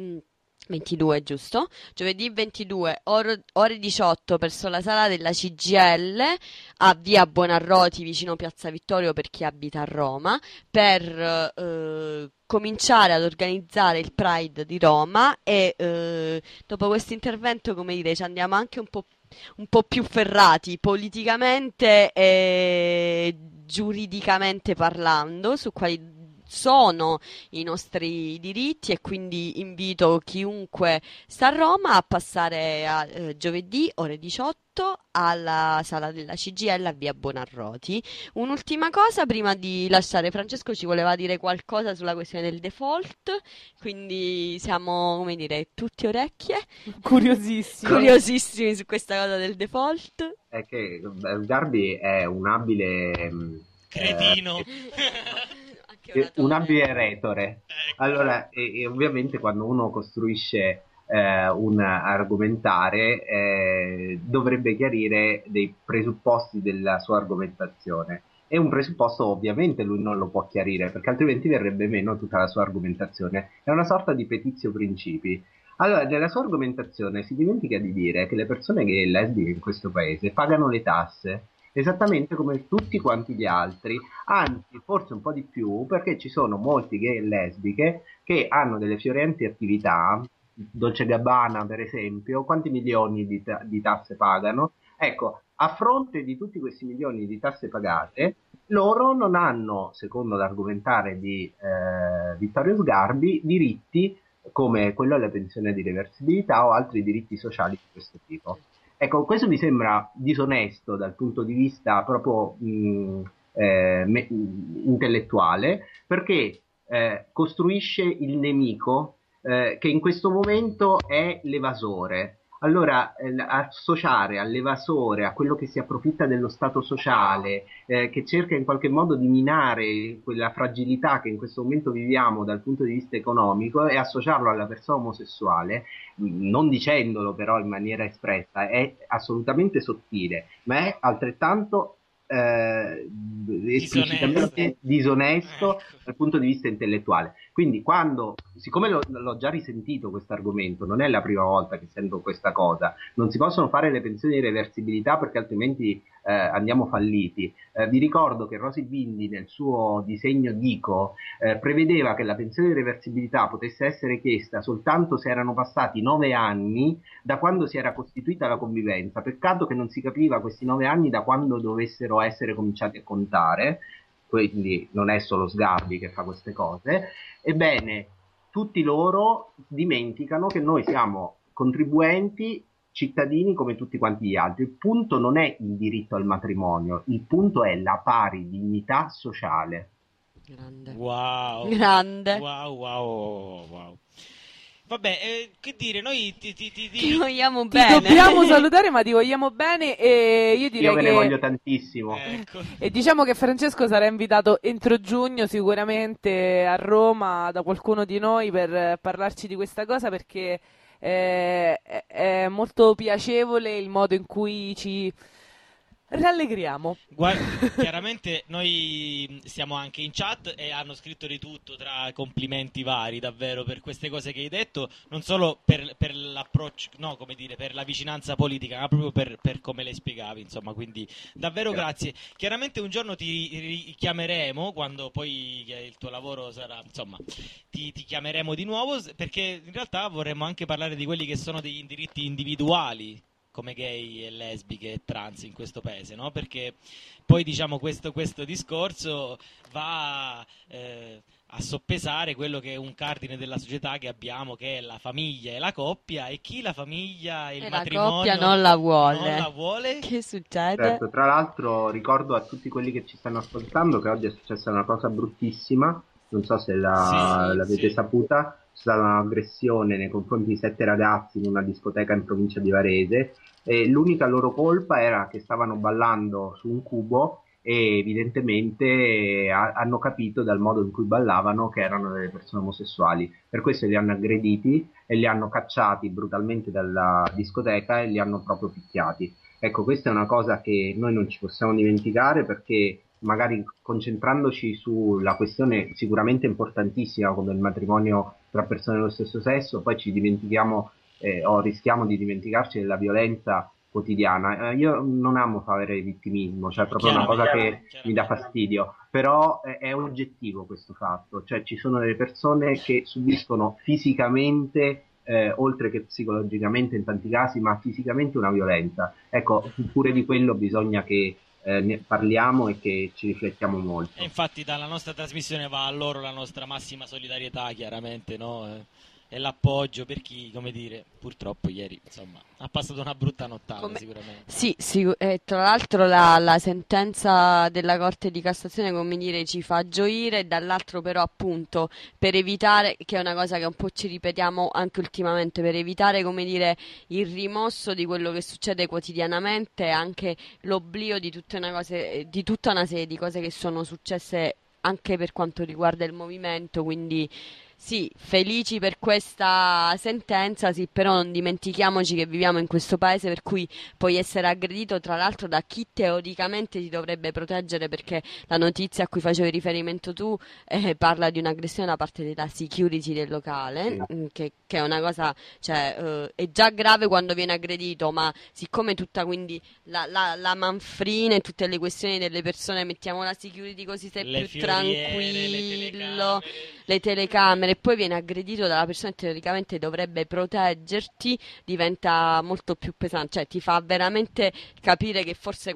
22, giusto? Giovedì 22, ore 18, presso la sala della CGIL a via Buonarroti, vicino Piazza Vittorio, per chi abita a Roma, per cominciare ad organizzare il Pride di Roma e dopo questo intervento, come dire, ci andiamo anche un po' più ferrati politicamente e giuridicamente parlando su quali sono i nostri diritti e quindi invito chiunque sta a Roma a passare a giovedì ore 18 alla sala della CGIL a via Buonarroti. Un'ultima cosa prima di lasciare Francesco, ci voleva dire qualcosa sulla questione del default, quindi siamo, come dire, tutti orecchie, curiosissimi su questa cosa del default. È che Garbi è un abile cretino. Un abile retore. Ecco. Allora, e ovviamente quando uno costruisce un argomentare dovrebbe chiarire dei presupposti della sua argomentazione. E un presupposto ovviamente lui non lo può chiarire perché altrimenti verrebbe meno tutta la sua argomentazione. È una sorta di petizio principi. Allora, nella sua argomentazione si dimentica di dire che le persone gay e lesbiche in questo paese pagano le tasse esattamente come tutti quanti gli altri, anzi forse un po' di più, perché ci sono molti gay e lesbiche che hanno delle fiorenti attività, Dolce Gabbana per esempio, quanti milioni di tasse pagano? Ecco, a fronte di tutti questi milioni di tasse pagate, loro non hanno, secondo l'argomentare di Vittorio Sgarbi, diritti come quello alla pensione di reversibilità o altri diritti sociali di questo tipo. Ecco, questo mi sembra disonesto dal punto di vista proprio intellettuale, perché costruisce il nemico che in questo momento è l'evasore. Allora, associare all'evasore, a quello che si approfitta dello stato sociale, che cerca in qualche modo di minare quella fragilità che in questo momento viviamo dal punto di vista economico e associarlo alla persona omosessuale, non dicendolo però in maniera espressa, è assolutamente sottile, ma è altrettanto esplicitamente disonesto dal punto di vista intellettuale. Quindi siccome l'ho già risentito questo argomento, non è la prima volta che sento questa cosa, non si possono fare le pensioni di reversibilità perché altrimenti andiamo falliti. Vi ricordo che Rosy Bindi nel suo disegno Dico prevedeva che la pensione di reversibilità potesse essere chiesta soltanto se erano passati 9 anni da quando si era costituita la convivenza. Peccato che non si capiva questi 9 anni da quando dovessero essere cominciati a contare, quindi non è solo Sgarbi che fa queste cose. Ebbene, tutti loro dimenticano che noi siamo contribuenti, cittadini come tutti quanti gli altri. Il punto non è il diritto al matrimonio, il punto è la pari dignità sociale. Grande. Wow. Grande. Wow. Vabbè, che dire, noi ti vogliamo Ti bene. dobbiamo salutare, ma ti vogliamo bene e io direi Io ve ne voglio tantissimo. Ecco. E diciamo che Francesco sarà invitato entro giugno sicuramente a Roma da qualcuno di noi per parlarci di questa cosa, perché è molto piacevole il modo in cui ci rallegriamo. Chiaramente noi siamo anche in chat e hanno scritto di tutto, tra complimenti vari davvero per queste cose che hai detto, non solo per l'approccio, no, come dire, per la vicinanza politica, ma proprio per come le spiegavi, insomma, quindi davvero grazie. Chiaramente un giorno ti richiameremo quando poi il tuo lavoro sarà, insomma, ti chiameremo di nuovo, perché in realtà vorremmo anche parlare di quelli che sono degli diritti individuali come gay e lesbiche e trans in questo paese, no? Perché poi diciamo questo discorso va a soppesare quello che è un cardine della società che abbiamo, che è la famiglia e la coppia, e chi la famiglia e il matrimonio la coppia non la vuole. Che succede? Certo, tra l'altro ricordo a tutti quelli che ci stanno ascoltando che oggi è successa una cosa bruttissima, non so se l'avete saputa. C'è stata un'aggressione nei confronti di 7 ragazzi in una discoteca in provincia di Varese, e l'unica loro colpa era che stavano ballando su un cubo e evidentemente hanno capito dal modo in cui ballavano che erano delle persone omosessuali. Per questo li hanno aggrediti e li hanno cacciati brutalmente dalla discoteca e li hanno proprio picchiati. Ecco, questa è una cosa che noi non ci possiamo dimenticare, perché magari concentrandoci sulla questione sicuramente importantissima come il matrimonio tra persone dello stesso sesso, poi ci dimentichiamo o rischiamo di dimenticarci della violenza quotidiana. Io non amo fare vittimismo, cioè è proprio una cosa che mi dà fastidio, però è oggettivo questo fatto, cioè ci sono delle persone che subiscono fisicamente oltre che psicologicamente in tanti casi, ma fisicamente una violenza. Ecco, pure di quello bisogna che ne parliamo e che ci riflettiamo molto. E infatti dalla nostra trasmissione va a loro la nostra massima solidarietà, chiaramente, no? E l'appoggio per chi, come dire, purtroppo ieri, insomma, ha passato una brutta nottata sicuramente. Sì, tra l'altro la sentenza della Corte di Cassazione, come dire, ci fa gioire, e dall'altro però appunto per evitare, che è una cosa che un po' ci ripetiamo anche ultimamente, per evitare, come dire, il rimosso di quello che succede quotidianamente e anche l'oblio di tutta una serie di cose che sono successe anche per quanto riguarda il movimento, quindi sì, felici per questa sentenza, sì, però non dimentichiamoci che viviamo in questo paese per cui puoi essere aggredito tra l'altro da chi teoricamente ti dovrebbe proteggere, perché la notizia a cui facevi riferimento tu parla di un'aggressione da parte della security del locale, che è una cosa, cioè, è già grave quando viene aggredito, ma siccome tutta quindi la manfrina e tutte le questioni delle persone, mettiamo la security così sei più tranquillo, le telecamere, e poi viene aggredito dalla persona che teoricamente dovrebbe proteggerti, diventa molto più pesante, cioè ti fa veramente capire che forse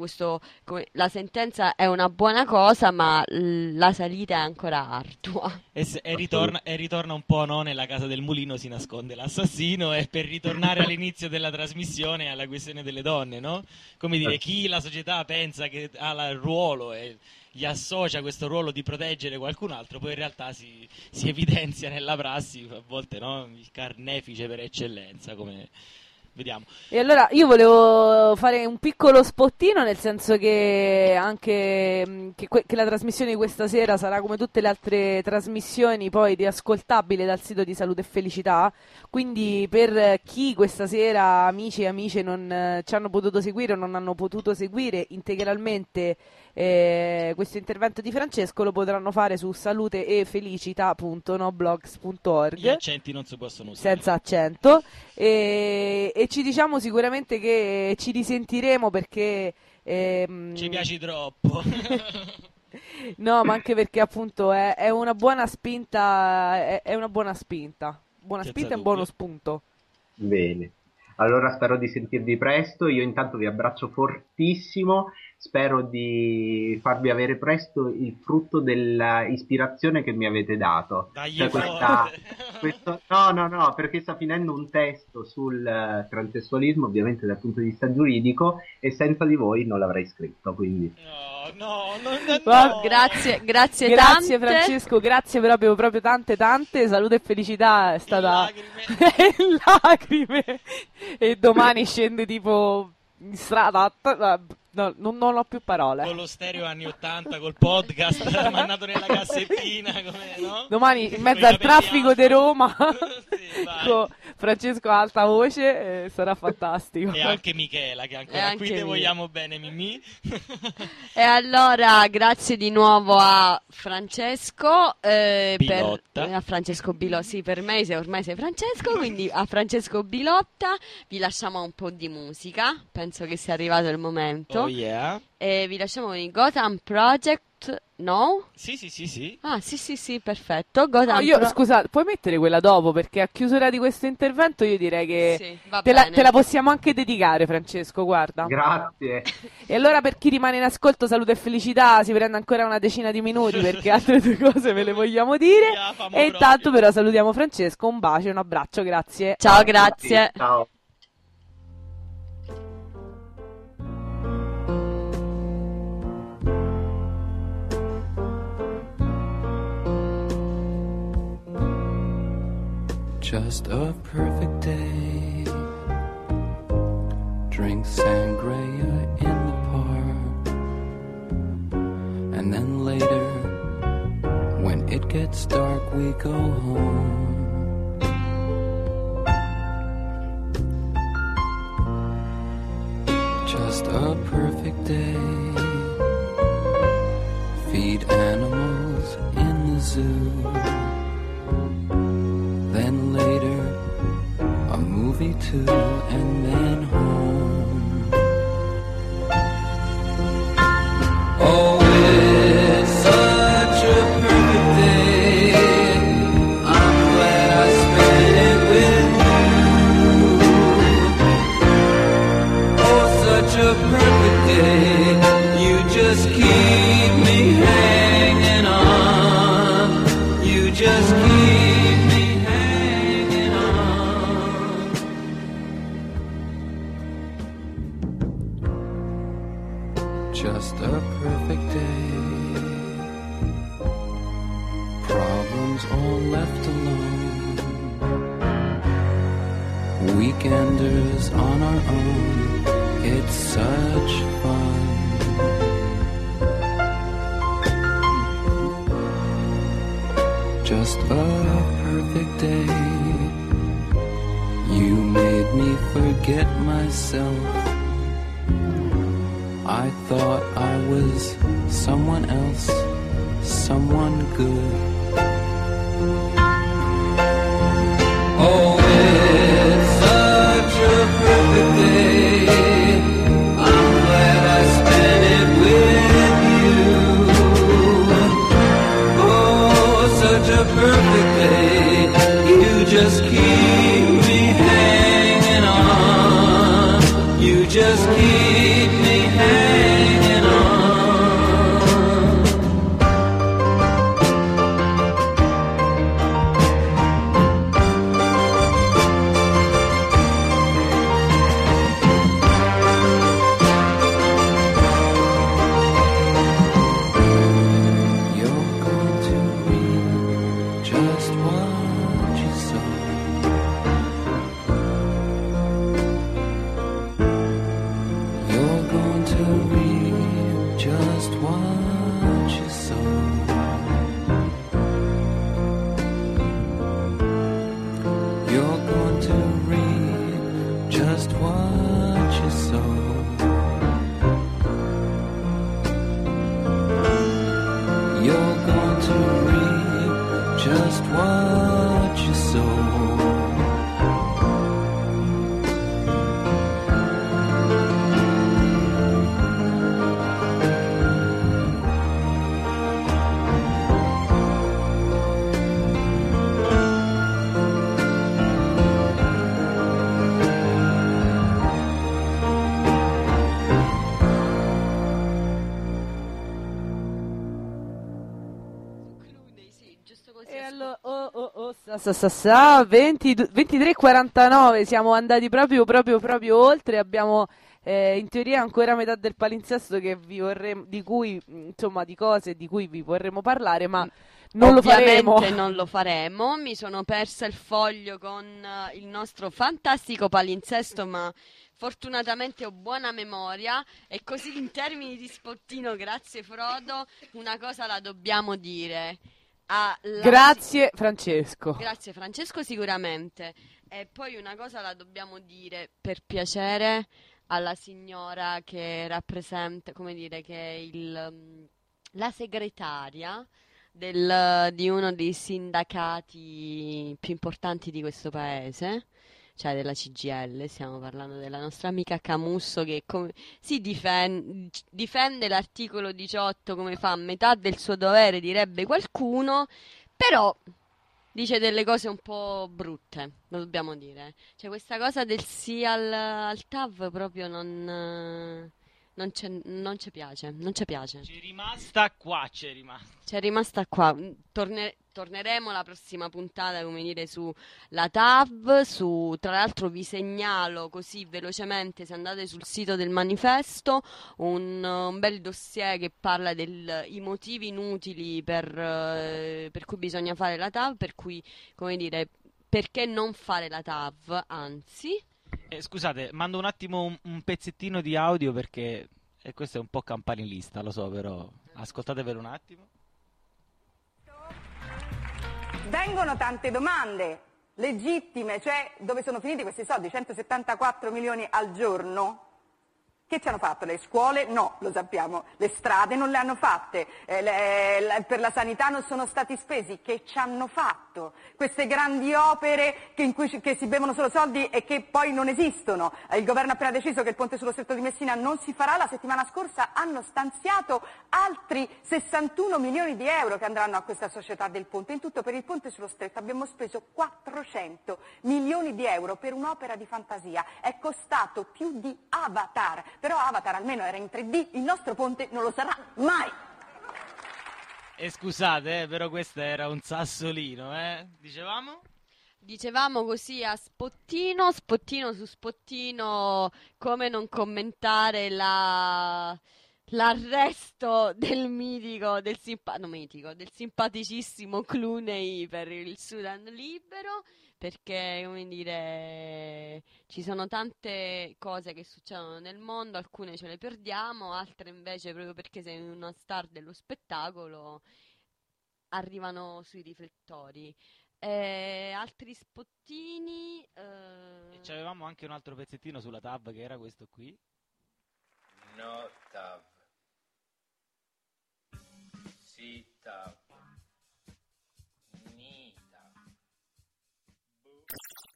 la sentenza è una buona cosa, ma la salita è ancora ardua. E ritorna un po', no? Nella casa del mulino si nasconde l'assassino, e per ritornare all'inizio della trasmissione alla questione delle donne, no? Come dire, chi la società pensa che ha il ruolo e gli associa questo ruolo di proteggere qualcun altro, poi in realtà si evidenzia nella prassi a volte, no? Il carnefice per eccellenza, come vediamo. E allora io volevo fare un piccolo spottino, nel senso che anche che la trasmissione di questa sera sarà, come tutte le altre trasmissioni, poi riascoltabile dal sito di Salute e Felicità, quindi per chi questa sera, amici e amiche, non ci hanno potuto seguire o non hanno potuto seguire integralmente questo intervento di Francesco, lo potranno fare su saluteefelicità.noblogs.org. Gli accenti non si possono usare. Senza accento. E ci diciamo sicuramente che ci risentiremo, perché ci piaci troppo. no, ma anche perché appunto è una buona spinta, è una buona spinta. Buona Senza spinta e un dubbio. buono spunto. Bene, allora spero di sentirvi presto. Io intanto vi abbraccio fortissimo, spero di farvi avere presto il frutto dell'ispirazione che mi avete dato. Dagli Cioè forte. no, perché sto finendo un testo sul transessualismo, ovviamente dal punto di vista giuridico, e senza di voi non l'avrei scritto, quindi... No. Grazie Tante. Francesco, grazie proprio tante. Salute e felicità, è stata Lacrime. lacrime. E domani scende tipo in strada No, non ho più parole. Con lo stereo anni 80, col podcast mandato nella cassettina, come, no? Domani in mezzo al traffico di Roma Sì, vai. con Francesco a alta voce, sarà fantastico. E anche Michela, che ancora anche qui te Michela. vogliamo bene, Mimì. E allora, grazie di nuovo a Francesco Bilotta. a Francesco Bilotta. Sì, per me ormai sei Francesco, quindi a Francesco Bilotta vi lasciamo un po' di musica. Penso che sia arrivato il momento. Oh yeah. E vi lasciamo con il Gotham Project, no? Sì. Ah, sì, perfetto. Gotham Scusa, puoi mettere quella dopo, perché a chiusura di questo intervento io direi che Sì, va te bene. la possiamo anche dedicare, Francesco, guarda. Grazie. E allora per chi rimane in ascolto, salute e felicità, si prende ancora una decina di minuti perché altre due cose ve le vogliamo dire. Yeah, famo E intanto proprio. però salutiamo Francesco, un bacio, un abbraccio, grazie. Ciao, grazie. Ciao. Just a perfect day. Drink sangria in the park. And then later, when it gets dark, we go home. Just a perfect day. Feed animals in the zoo. Then later, a movie too, and then home. Oh, it's such a perfect day. I'm glad I spent it with you. Oh, such a perfect day. You just keep me hanging on. You just keep me hanging on. Just a perfect day. Problems all left alone. Weekenders on our own. It's such fun. Just a perfect day. You made me forget myself. I thought I was someone else, someone good. Oh, it's such a perfect day. I'm glad I spent it with you. Oh, such a perfect day. You just keep me hanging on. You just keep me hanging on. You're going to read just what you saw. You're going to read just what you saw. You're going to read just what you saw. You're going to read just what you saw. E allora, 23:49, siamo andati proprio oltre, abbiamo in teoria ancora metà del palinsesto che vi vorremmo, di cui, insomma, di cose di cui vi vorremmo parlare, ma Non lo Ovviamente faremo. non lo faremo. Mi sono persa il foglio con il nostro fantastico palinsesto, ma fortunatamente ho buona memoria e così in termini di spottino, grazie Frodo, una cosa la dobbiamo dire. Grazie Francesco. Grazie Francesco sicuramente. E poi una cosa la dobbiamo dire per piacere alla signora che rappresenta, come dire, che è la segretaria di uno dei sindacati più importanti di questo paese, cioè della CGIL. Stiamo parlando della nostra amica Camusso che si difende l'articolo 18 come fa a metà del suo dovere, direbbe qualcuno, però dice delle cose un po' brutte, lo dobbiamo dire. Cioè questa cosa del sì al TAV proprio non ci piace, non ci piace. C'è rimasta qua, c'è rimasta. C'è rimasta qua. Torneremo la prossima puntata, come dire, sulla TAV, tra l'altro vi segnalo così velocemente, se andate sul sito del manifesto, un bel dossier che parla dei motivi inutili per cui bisogna fare la TAV, per cui, come dire, perché non fare la TAV, anzi. Scusate, mando un attimo un pezzettino di audio perché questo è un po' campanilista, lo so, però ascoltatevelo un attimo. Vengono tante domande legittime, cioè dove sono finiti questi soldi, 174 milioni al giorno? Che ci hanno fatto? Le scuole? No, lo sappiamo. Le strade non le hanno fatte, per la sanità non sono stati spesi. Che ci hanno fatto? Queste grandi opere che si bevono solo soldi e che poi non esistono. Il governo ha appena deciso che il ponte sullo Stretto di Messina non si farà. La settimana scorsa hanno stanziato altri 61 milioni di euro che andranno a questa società del ponte. In tutto per il ponte sullo Stretto abbiamo speso 400 milioni di euro per un'opera di fantasia. È costato più di Avatar. Però Avatar almeno era in 3D, il nostro ponte non lo sarà mai. E scusate, però questo era un sassolino, Dicevamo? Dicevamo così a spottino su spottino, come non commentare l'arresto del del simpaticissimo Clooney per il Sudan libero, perché, come dire, ci sono tante cose che succedono nel mondo, alcune ce le perdiamo, altre invece, proprio perché sei una star dello spettacolo, arrivano sui riflettori. Altri spottini. E c'avevamo anche un altro pezzettino sulla TAV che era questo qui. No TAV. Sì TAV.